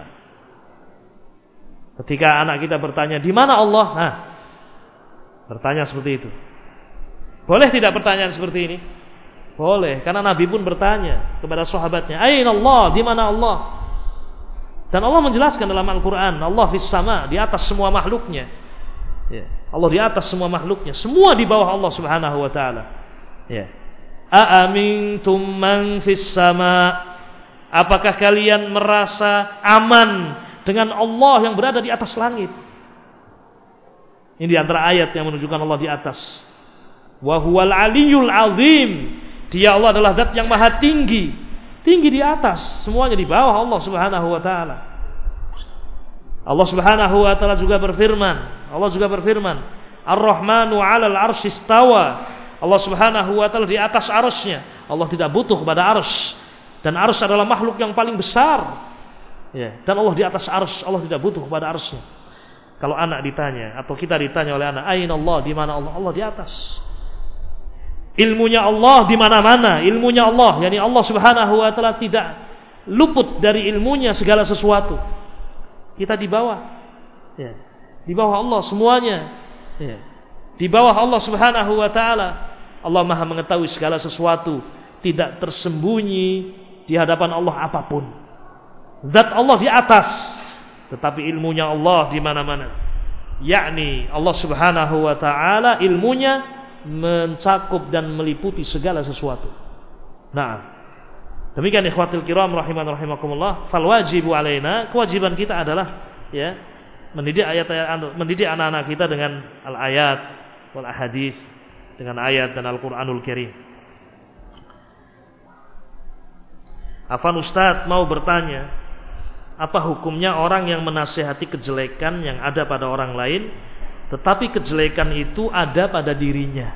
Ketika anak kita bertanya, di mana Allah? Nah, bertanya seperti itu. Boleh tidak pertanyaan seperti ini? Boleh, karena Nabi pun bertanya kepada sahabatnya, Aina Allah? Di mana Allah? Dan Allah menjelaskan dalam Al-Quran, Allah fis sama, di atas semua makhluknya. Ya. Allah di atas semua makhluknya, semua di bawah Allah Subhanahu wa taala. Ya. Aamintum man fis sama? Apakah kalian merasa aman dengan Allah yang berada di atas langit? Ini di antara ayat yang menunjukkan Allah di atas. Wa huwal aliyyul azim. Dia Allah adalah zat yang maha tinggi. Tinggi di atas, semuanya di bawah Allah Subhanahu wa taala. Allah Subhanahu wa taala juga berfirman, Ar-Rahmanu 'alal 'arsy istawa. Allah Subhanahu wa taala di atas arsy-Nya. Allah tidak butuh kepada arsy. Dan arsy adalah makhluk yang paling besar. Ya, dan Allah di atas arsy, Allah tidak butuh kepada arsy-Nya. Kalau anak ditanya atau kita ditanya oleh anak, "Aina Allah?" Di mana Allah? Allah di atas. Ilmunya Allah di mana-mana, ilmunya Allah, yakni Allah Subhanahu wa taala tidak luput dari ilmunya segala sesuatu. Kita di bawah. Ya. Di bawah Allah semuanya. Ya. Di bawah Allah Subhanahu wa taala. Allah Maha mengetahui segala sesuatu, tidak tersembunyi di hadapan Allah apapun. Zat Allah di atas, tetapi ilmunya Allah di mana-mana. Yakni Allah Subhanahu wa taala ilmunya mencakup dan meliputi segala sesuatu. Nah, demikian ikhwatul kiram rahiman rahimakumullah, fal wajibu alaina, kewajiban kita adalah ya mendidik mendidik anak-anak kita dengan al-ayat wal ahadits, dengan ayat dan Al-Qur'anul Karim. Afan Ustaz mau bertanya, apa hukumnya orang yang menasihati kejelekan yang ada pada orang lain, tetapi kejelekan itu ada pada dirinya?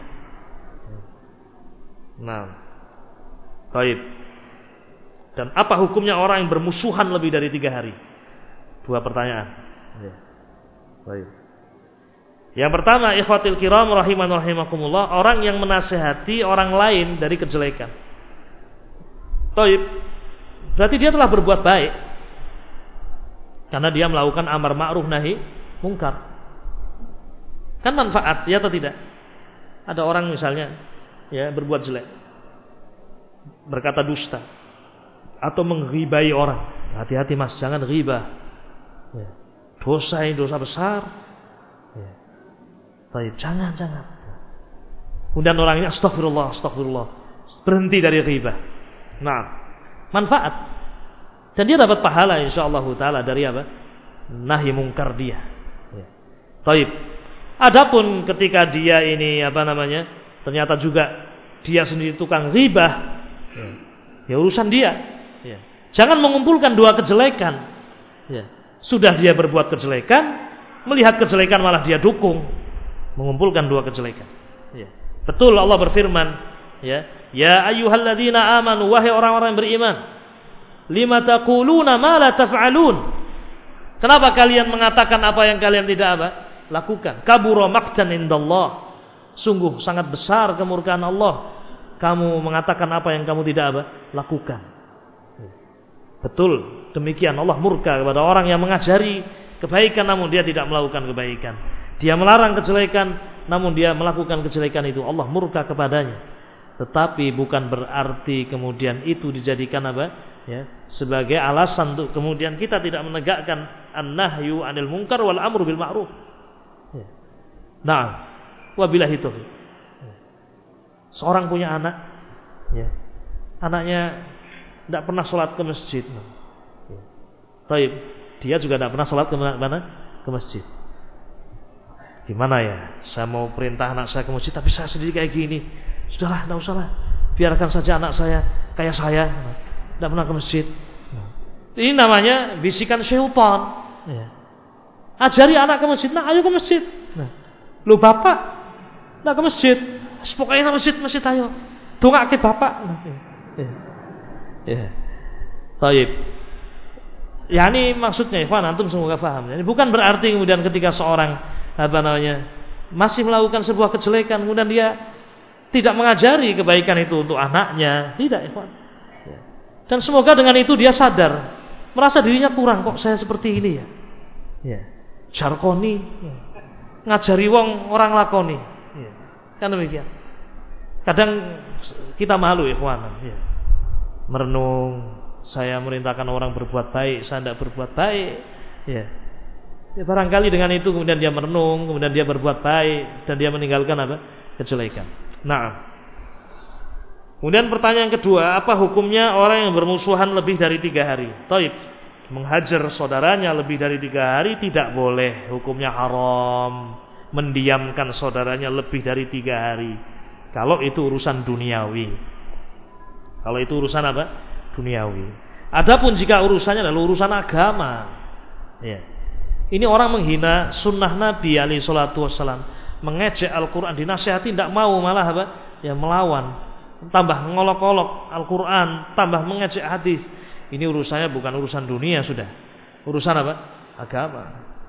Nah, baik. Dan apa hukumnya orang yang bermusuhan lebih dari 3 hari? 2 pertanyaan. Ya. Baik. Yang pertama, ikhwatil kiram rahiman rahimakumullah, orang yang menasihati orang lain dari kejelekan. Baik. Berarti dia telah berbuat baik. Karena dia melakukan amar ma'ruf nahi mungkar. Kan manfaat, ya atau tidak? Ada orang misalnya ya berbuat jelek, berkata dusta, atau mengribai orang. Hati-hati mas, jangan ghibah. Ya. Dosa ini dosa besar. Ya. Baik, jangan. Kemudian orangnya astagfirullah. Berhenti dari ghibah. Nah, manfaat. Dan dia dapat pahala insyaallah taala dari apa? Nahi mungkar dia. Ya. Taib. Adapun ketika dia ini ternyata juga dia sendiri tukang ghibah, ya urusan dia. Ya. Jangan mengumpulkan dua kejelekan. Ya. Sudah dia berbuat kejelekan, melihat kejelekan malah dia dukung, mengumpulkan dua kejelekan. Ya. Betul Allah berfirman, ya ayyuhalladzina amanu, wahai orang-orang yang beriman, lima taquluna ma la taf'alun. Kenapa kalian mengatakan apa yang kalian tidak lakukan? Kabura maqtan indallah. Sungguh sangat besar kemurkaan Allah kamu mengatakan apa yang kamu tidak lakukan. Betul, demikian Allah murka kepada orang yang mengajari kebaikan namun dia tidak melakukan kebaikan. Dia melarang kejelekan namun dia melakukan kejelekan itu. Allah murka kepadanya. Tetapi bukan berarti kemudian itu dijadikan sebagai alasan untuk kemudian kita tidak menegakkan an-nahyu 'anil munkar wal amru bil ma'ruf. Nah, wabillahi taufiq. Seorang punya anak, anaknya tidak pernah sholat ke masjid. Baik, dia juga tidak pernah sholat ke mana? Ke masjid. Gimana ya? Saya mau perintah anak saya ke masjid, tapi saya sendiri kayak gini. Sudahlah, tidak usahlah. Biarkan saja anak saya kayak saya, tidak pernah ke masjid. Ini namanya bisikan syaitan. Ajari anak ke masjid. Nah, ayo ke masjid. Lu bapak, tidak ke masjid. Pokoknya masjid ayo. Dongake bapak. Baik. Ya ini maksudnya, ikhwan, antum semoga paham. Ini bukan berarti kemudian ketika seorang masih melakukan sebuah kejelekan kemudian dia tidak mengajari kebaikan itu untuk anaknya. Tidak, ikhwan. Dan semoga dengan itu dia sadar, merasa dirinya kurang, kok saya seperti ini ya. Jarkoni, ngajari wong orang lakoni. Kan demikian. Kadang kita malu, ikhwan. Merenung, saya merintahkan orang berbuat baik, saya tidak berbuat baik. Barangkali dengan itu kemudian dia merenung, kemudian dia berbuat baik dan dia meninggalkan kejelekan. Nah, kemudian pertanyaan kedua, apa hukumnya orang yang bermusuhan lebih dari 3 hari? Taib, menghajar saudaranya lebih dari 3 hari tidak boleh, hukumnya haram. Mendiamkan saudaranya lebih dari 3 hari. Kalau itu urusan duniawi. Kalau itu urusan duniawi. Adapun jika urusannya adalah urusan agama, ini orang menghina sunnah Nabi alaihi salatu wassalam, mengejek Al-Quran, dinasihati tidak mau, malah melawan, tambah ngolok-olok Al-Quran, tambah mengejek hadis. Ini urusannya bukan urusan dunia, sudah urusan agama.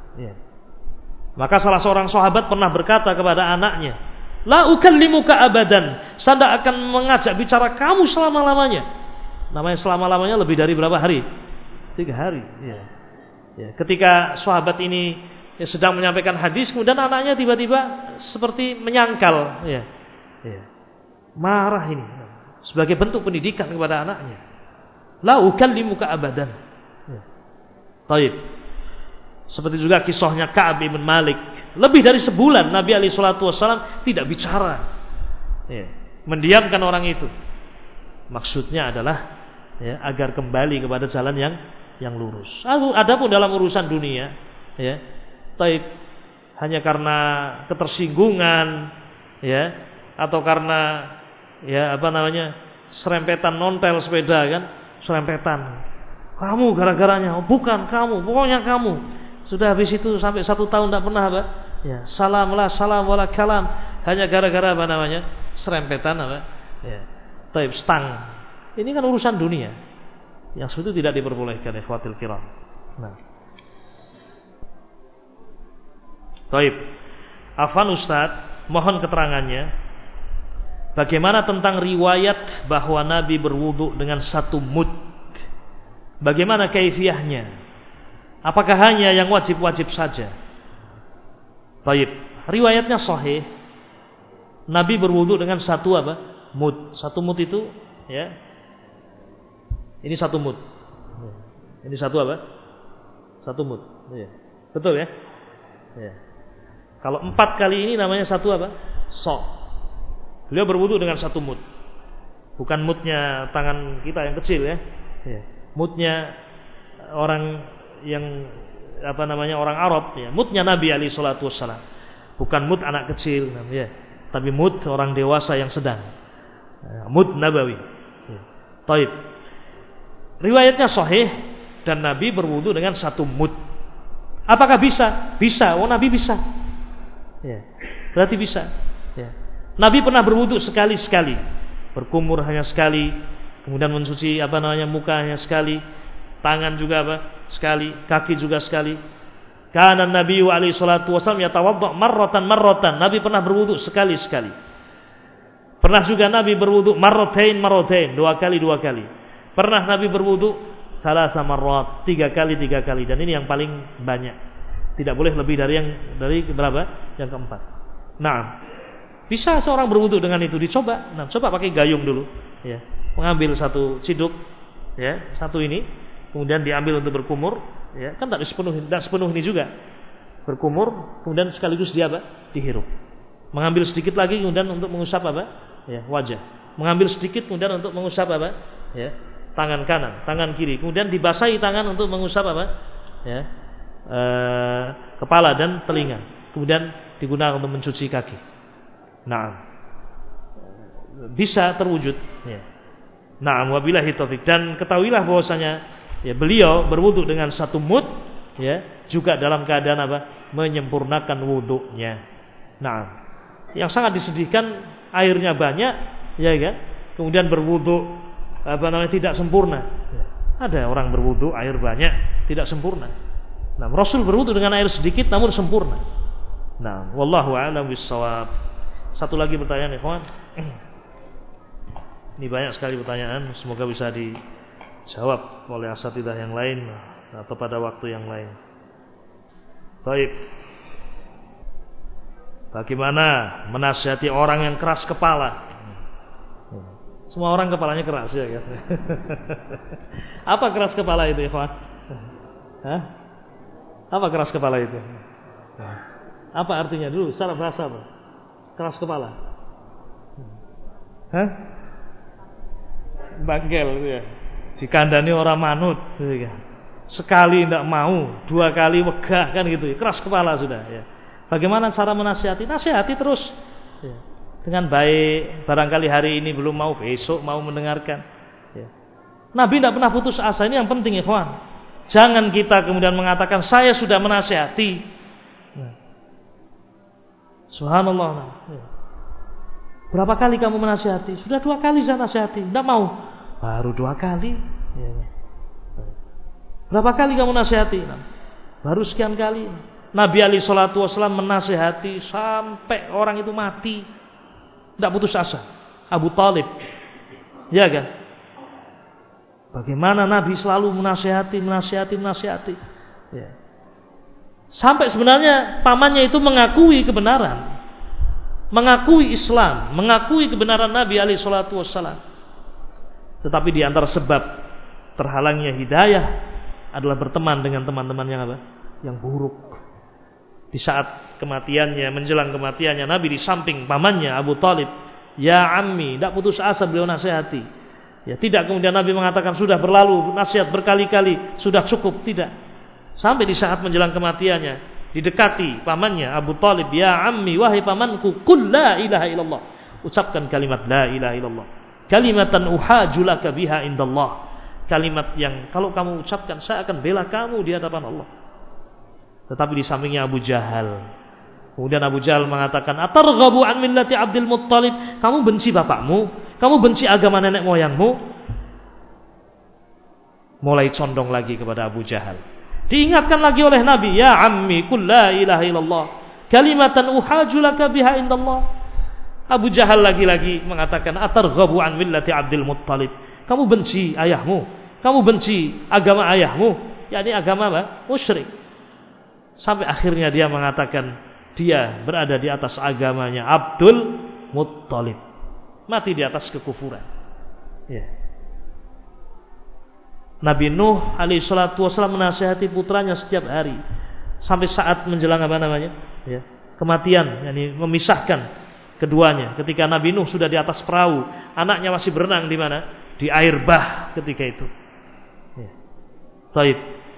Maka salah seorang sahabat pernah berkata kepada anaknya, la ukallimuka abadan, saya tidak akan mengajak bicara kamu selama-lamanya. Namanya selama-lamanya lebih dari berapa hari? 3 hari. Ketika sahabat ini sedang menyampaikan hadis, kemudian anaknya tiba-tiba seperti menyangkal, marah ini sebagai bentuk pendidikan kepada anaknya. La ukallimuka abadan. Taib. Seperti juga kisahnya Ka'ab bin Malik, lebih dari sebulan Nabi alaihi salatu wasallam tidak bicara, mendiamkan orang itu. Maksudnya adalah agar kembali kepada jalan yang lurus. Adapun dalam urusan dunia, taib, hanya karena ketersinggungan, atau karena serempetan nontel sepeda kan, serempetan. Kamu gara-garanya, bukan kamu, pokoknya kamu. Sudah habis itu sampai 1 tahun tidak pernah salam wala kalam, hanya gara-gara serempetan taib, stang. Ini kan urusan dunia yang sebetulnya tidak diperbolehkan, ikhwatil kiram. Nah, taib, afan Ustaz, mohon keterangannya. Bagaimana tentang riwayat bahwa Nabi berwudu dengan 1 mud? Bagaimana kaifiyahnya? Apakah hanya yang wajib-wajib saja? Baik, riwayatnya sahih. Nabi berwudu dengan 1 mud. 1 mud itu ini 1 mud. Ini 1 mud. Betul ya? Kalau 4 kali ini namanya 1 sok. Beliau berwudu dengan 1 mud. Bukan mudnya tangan kita yang kecil Mudnya orang yang orang Arab ya. Mudnya Nabi alaihi salatu wassalam. Bukan mud anak kecil ya, tapi mud orang dewasa yang sedang. Mud nabawi. Ya. Taib. Riwayatnya sahih dan Nabi berwudu dengan 1 mud. Apakah bisa? Bisa. Oh, Nabi bisa. Ya. Berarti bisa. Ya. Nabi pernah berwudu sekali-sekali. Berkumur hanya sekali, kemudian mencuci muka hanya sekali, tangan juga sekali, kaki juga sekali. Kana Nabi alaihi salatu wasallam yatawadda marratan. Nabi pernah berwudu sekali-sekali. Pernah juga Nabi berwudu marratain, 2 kali. Pernah Nabi berwudu salasa marrat, 3 kali. Dan ini yang paling banyak. Tidak boleh lebih dari berapa? Yang keempat. Nah, bisa seorang berwudu dengan itu, dicoba. Nah, coba pakai gayung dulu, ya. Mengambil 1 ciduk, ya, 1 ini, kemudian diambil untuk berkumur, ya. Kan tidak sepenuh ini juga. Berkumur, kemudian sekaligus dihirup. Mengambil sedikit lagi kemudian untuk mengusap ya, wajah. Mengambil sedikit kemudian untuk mengusap ya, tangan kanan, tangan kiri. Kemudian dibasahi tangan untuk mengusap ya, kepala dan telinga. Kemudian digunakan untuk mencuci kaki. Nah, bisa terwujud ya. Nah, wabillahi taufik. Dan ketahuilah bahwasanya ya, beliau berwudu dengan 1 mud ya, juga dalam keadaan menyempurnakan wudunya. Nah, yang sangat disedihkan airnya banyak ya kan, kemudian berwudu tidak sempurna. Ada orang berwudu air banyak tidak sempurna. Nah, Rasul berwudu dengan air sedikit namun sempurna. Nah, wallahu a'lam bissawab. Satu lagi pertanyaan, ikhwan. Ini banyak sekali pertanyaan, semoga bisa dijawab oleh asatidzah yang lain atau pada waktu yang lain. Baik. Bagaimana menasihati orang yang keras kepala? Semua orang kepalanya keras ya kan? Apa keras kepala itu, ikhwan? Hah? Apa keras kepala itu? Apa artinya dulu secara bahasa apa? Keras kepala. Hah? Bangkel ya. Dikandani orang manut gitu kan. Sekali tidak mau, 2 kali wegah kan gitu. Keras kepala sudah ya. Bagaimana cara menasihati? Nasihati terus ya. Dengan baik. Barangkali hari ini belum mau, besok mau mendengarkan ya. Nabi tidak pernah putus asa. Ini yang penting, ikhwan. Jangan kita kemudian mengatakan saya sudah menasihati ya. Subhanallah ya. Berapa kali kamu menasihati? Sudah 2 kali saya nasihati. Tidak mau. Baru 2 kali ya. Berapa kali kamu nasihati? Baru sekian kali. Nabi alaihi salatu wasallam menasihati sampai orang itu mati. Tidak putus asa. Abu Talib. Ya kan? Bagaimana Nabi selalu menasihati. Ya. Sampai sebenarnya pamannya itu mengakui kebenaran, mengakui Islam, mengakui kebenaran Nabi alaihi salatu wassalam. Tetapi di antara sebab terhalangnya hidayah adalah berteman dengan teman-teman yang buruk. Di saat kematiannya, menjelang kematiannya, Nabi di samping pamannya Abu Talib, ya ammi, tidak putus asa beliau nasihati. Ya, tidak kemudian Nabi mengatakan sudah berlalu nasihat berkali-kali, sudah cukup, tidak. Sampai di saat menjelang kematiannya, didekati pamannya Abu Talib, ya ammi, wahai pamanku, qul la ilaha illallah, ucapkan kalimat la ilaha illallah, kalimatan uhajulaka biha indallah, kalimat yang kalau kamu ucapkan saya akan bela kamu di hadapan Allah. Tetapi di sampingnya Abu Jahal. Kemudian Abu Jahal mengatakan, atarghabu an millati Abdul Muttalib, kamu benci bapakmu, kamu benci agama nenek moyangmu. Mulai condong lagi kepada Abu Jahal. Diingatkan lagi oleh Nabi, ya ammi qul la ilaha illallah, kalimatan uhajulaka biha indallah. Abu Jahal lagi-lagi mengatakan, atarghabu an millati Abdul Muttalib, kamu benci ayahmu, kamu benci agama ayahmu, yakni agama musyrik. Sampai akhirnya dia mengatakan dia berada di atas agamanya Abdul Muttalib, mati di atas kekufuran ya. Nabi Nuh alaihi salatu wasallam menasihati putranya setiap hari sampai saat menjelang ya, kematian, yakni memisahkan keduanya. Ketika Nabi Nuh sudah di atas perahu, anaknya masih berenang di mana? Di air bah ketika itu. Ya. Baik.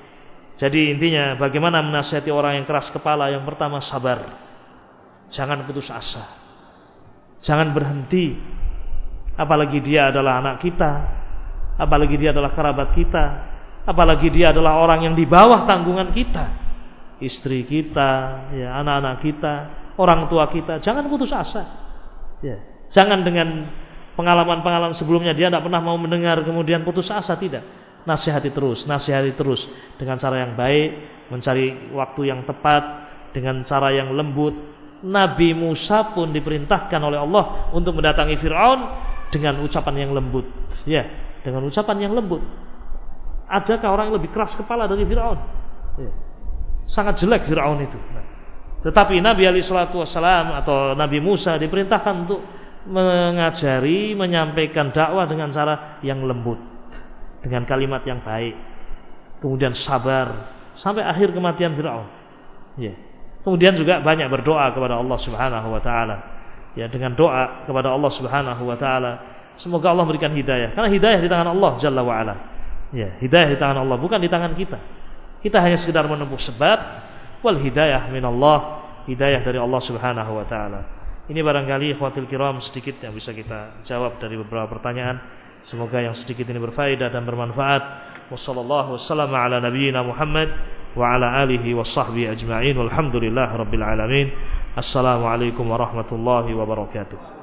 Jadi intinya bagaimana menasihati orang yang keras kepala? Yang pertama sabar. Jangan putus asa. Jangan berhenti. Apalagi dia adalah anak kita, apalagi dia adalah kerabat kita, apalagi dia adalah orang yang di bawah tanggungan kita, istri kita, ya, anak-anak kita, orang tua kita. Jangan putus asa. Ya. Jangan dengan pengalaman-pengalaman sebelumnya dia tidak pernah mau mendengar kemudian putus asa, tidak. Nasihati terus dengan cara yang baik, mencari waktu yang tepat, dengan cara yang lembut. Nabi Musa pun diperintahkan oleh Allah untuk mendatangi Fir'aun dengan ucapan yang lembut. Ya, dengan ucapan yang lembut. Adakah orang yang lebih keras kepala dari Fir'aun? Ya. Sangat jelek Fir'aun itu. Tetapi Nabi SAW atau Nabi Musa diperintahkan untuk mengajari, menyampaikan dakwah dengan cara yang lembut, dengan kalimat yang baik, kemudian sabar sampai akhir kematian Fir'aun. Ya. Kemudian juga banyak berdoa kepada Allah Subhanahu wa taala. Ya, dengan doa kepada Allah Subhanahu wa taala, semoga Allah berikan hidayah. Karena hidayah di tangan Allah Jalla wa ala. Ya, hidayah di tangan Allah, bukan di tangan kita. Kita hanya sekedar menempuh sebab, wal hidayah minallah, hidayah dari Allah Subhanahu wa taala. Ini barangkali ikhwatul kiram sedikit yang bisa kita jawab dari beberapa pertanyaan. Semoga yang sedikit ini berfaedah dan bermanfaat. Wassallallahu wassalamu ala nabiyyina Muhammad wa ala alihi washabbihi ajma'in walhamdulillahi rabbil alamin. Assalamualaikum warahmatullahi wabarakatuh.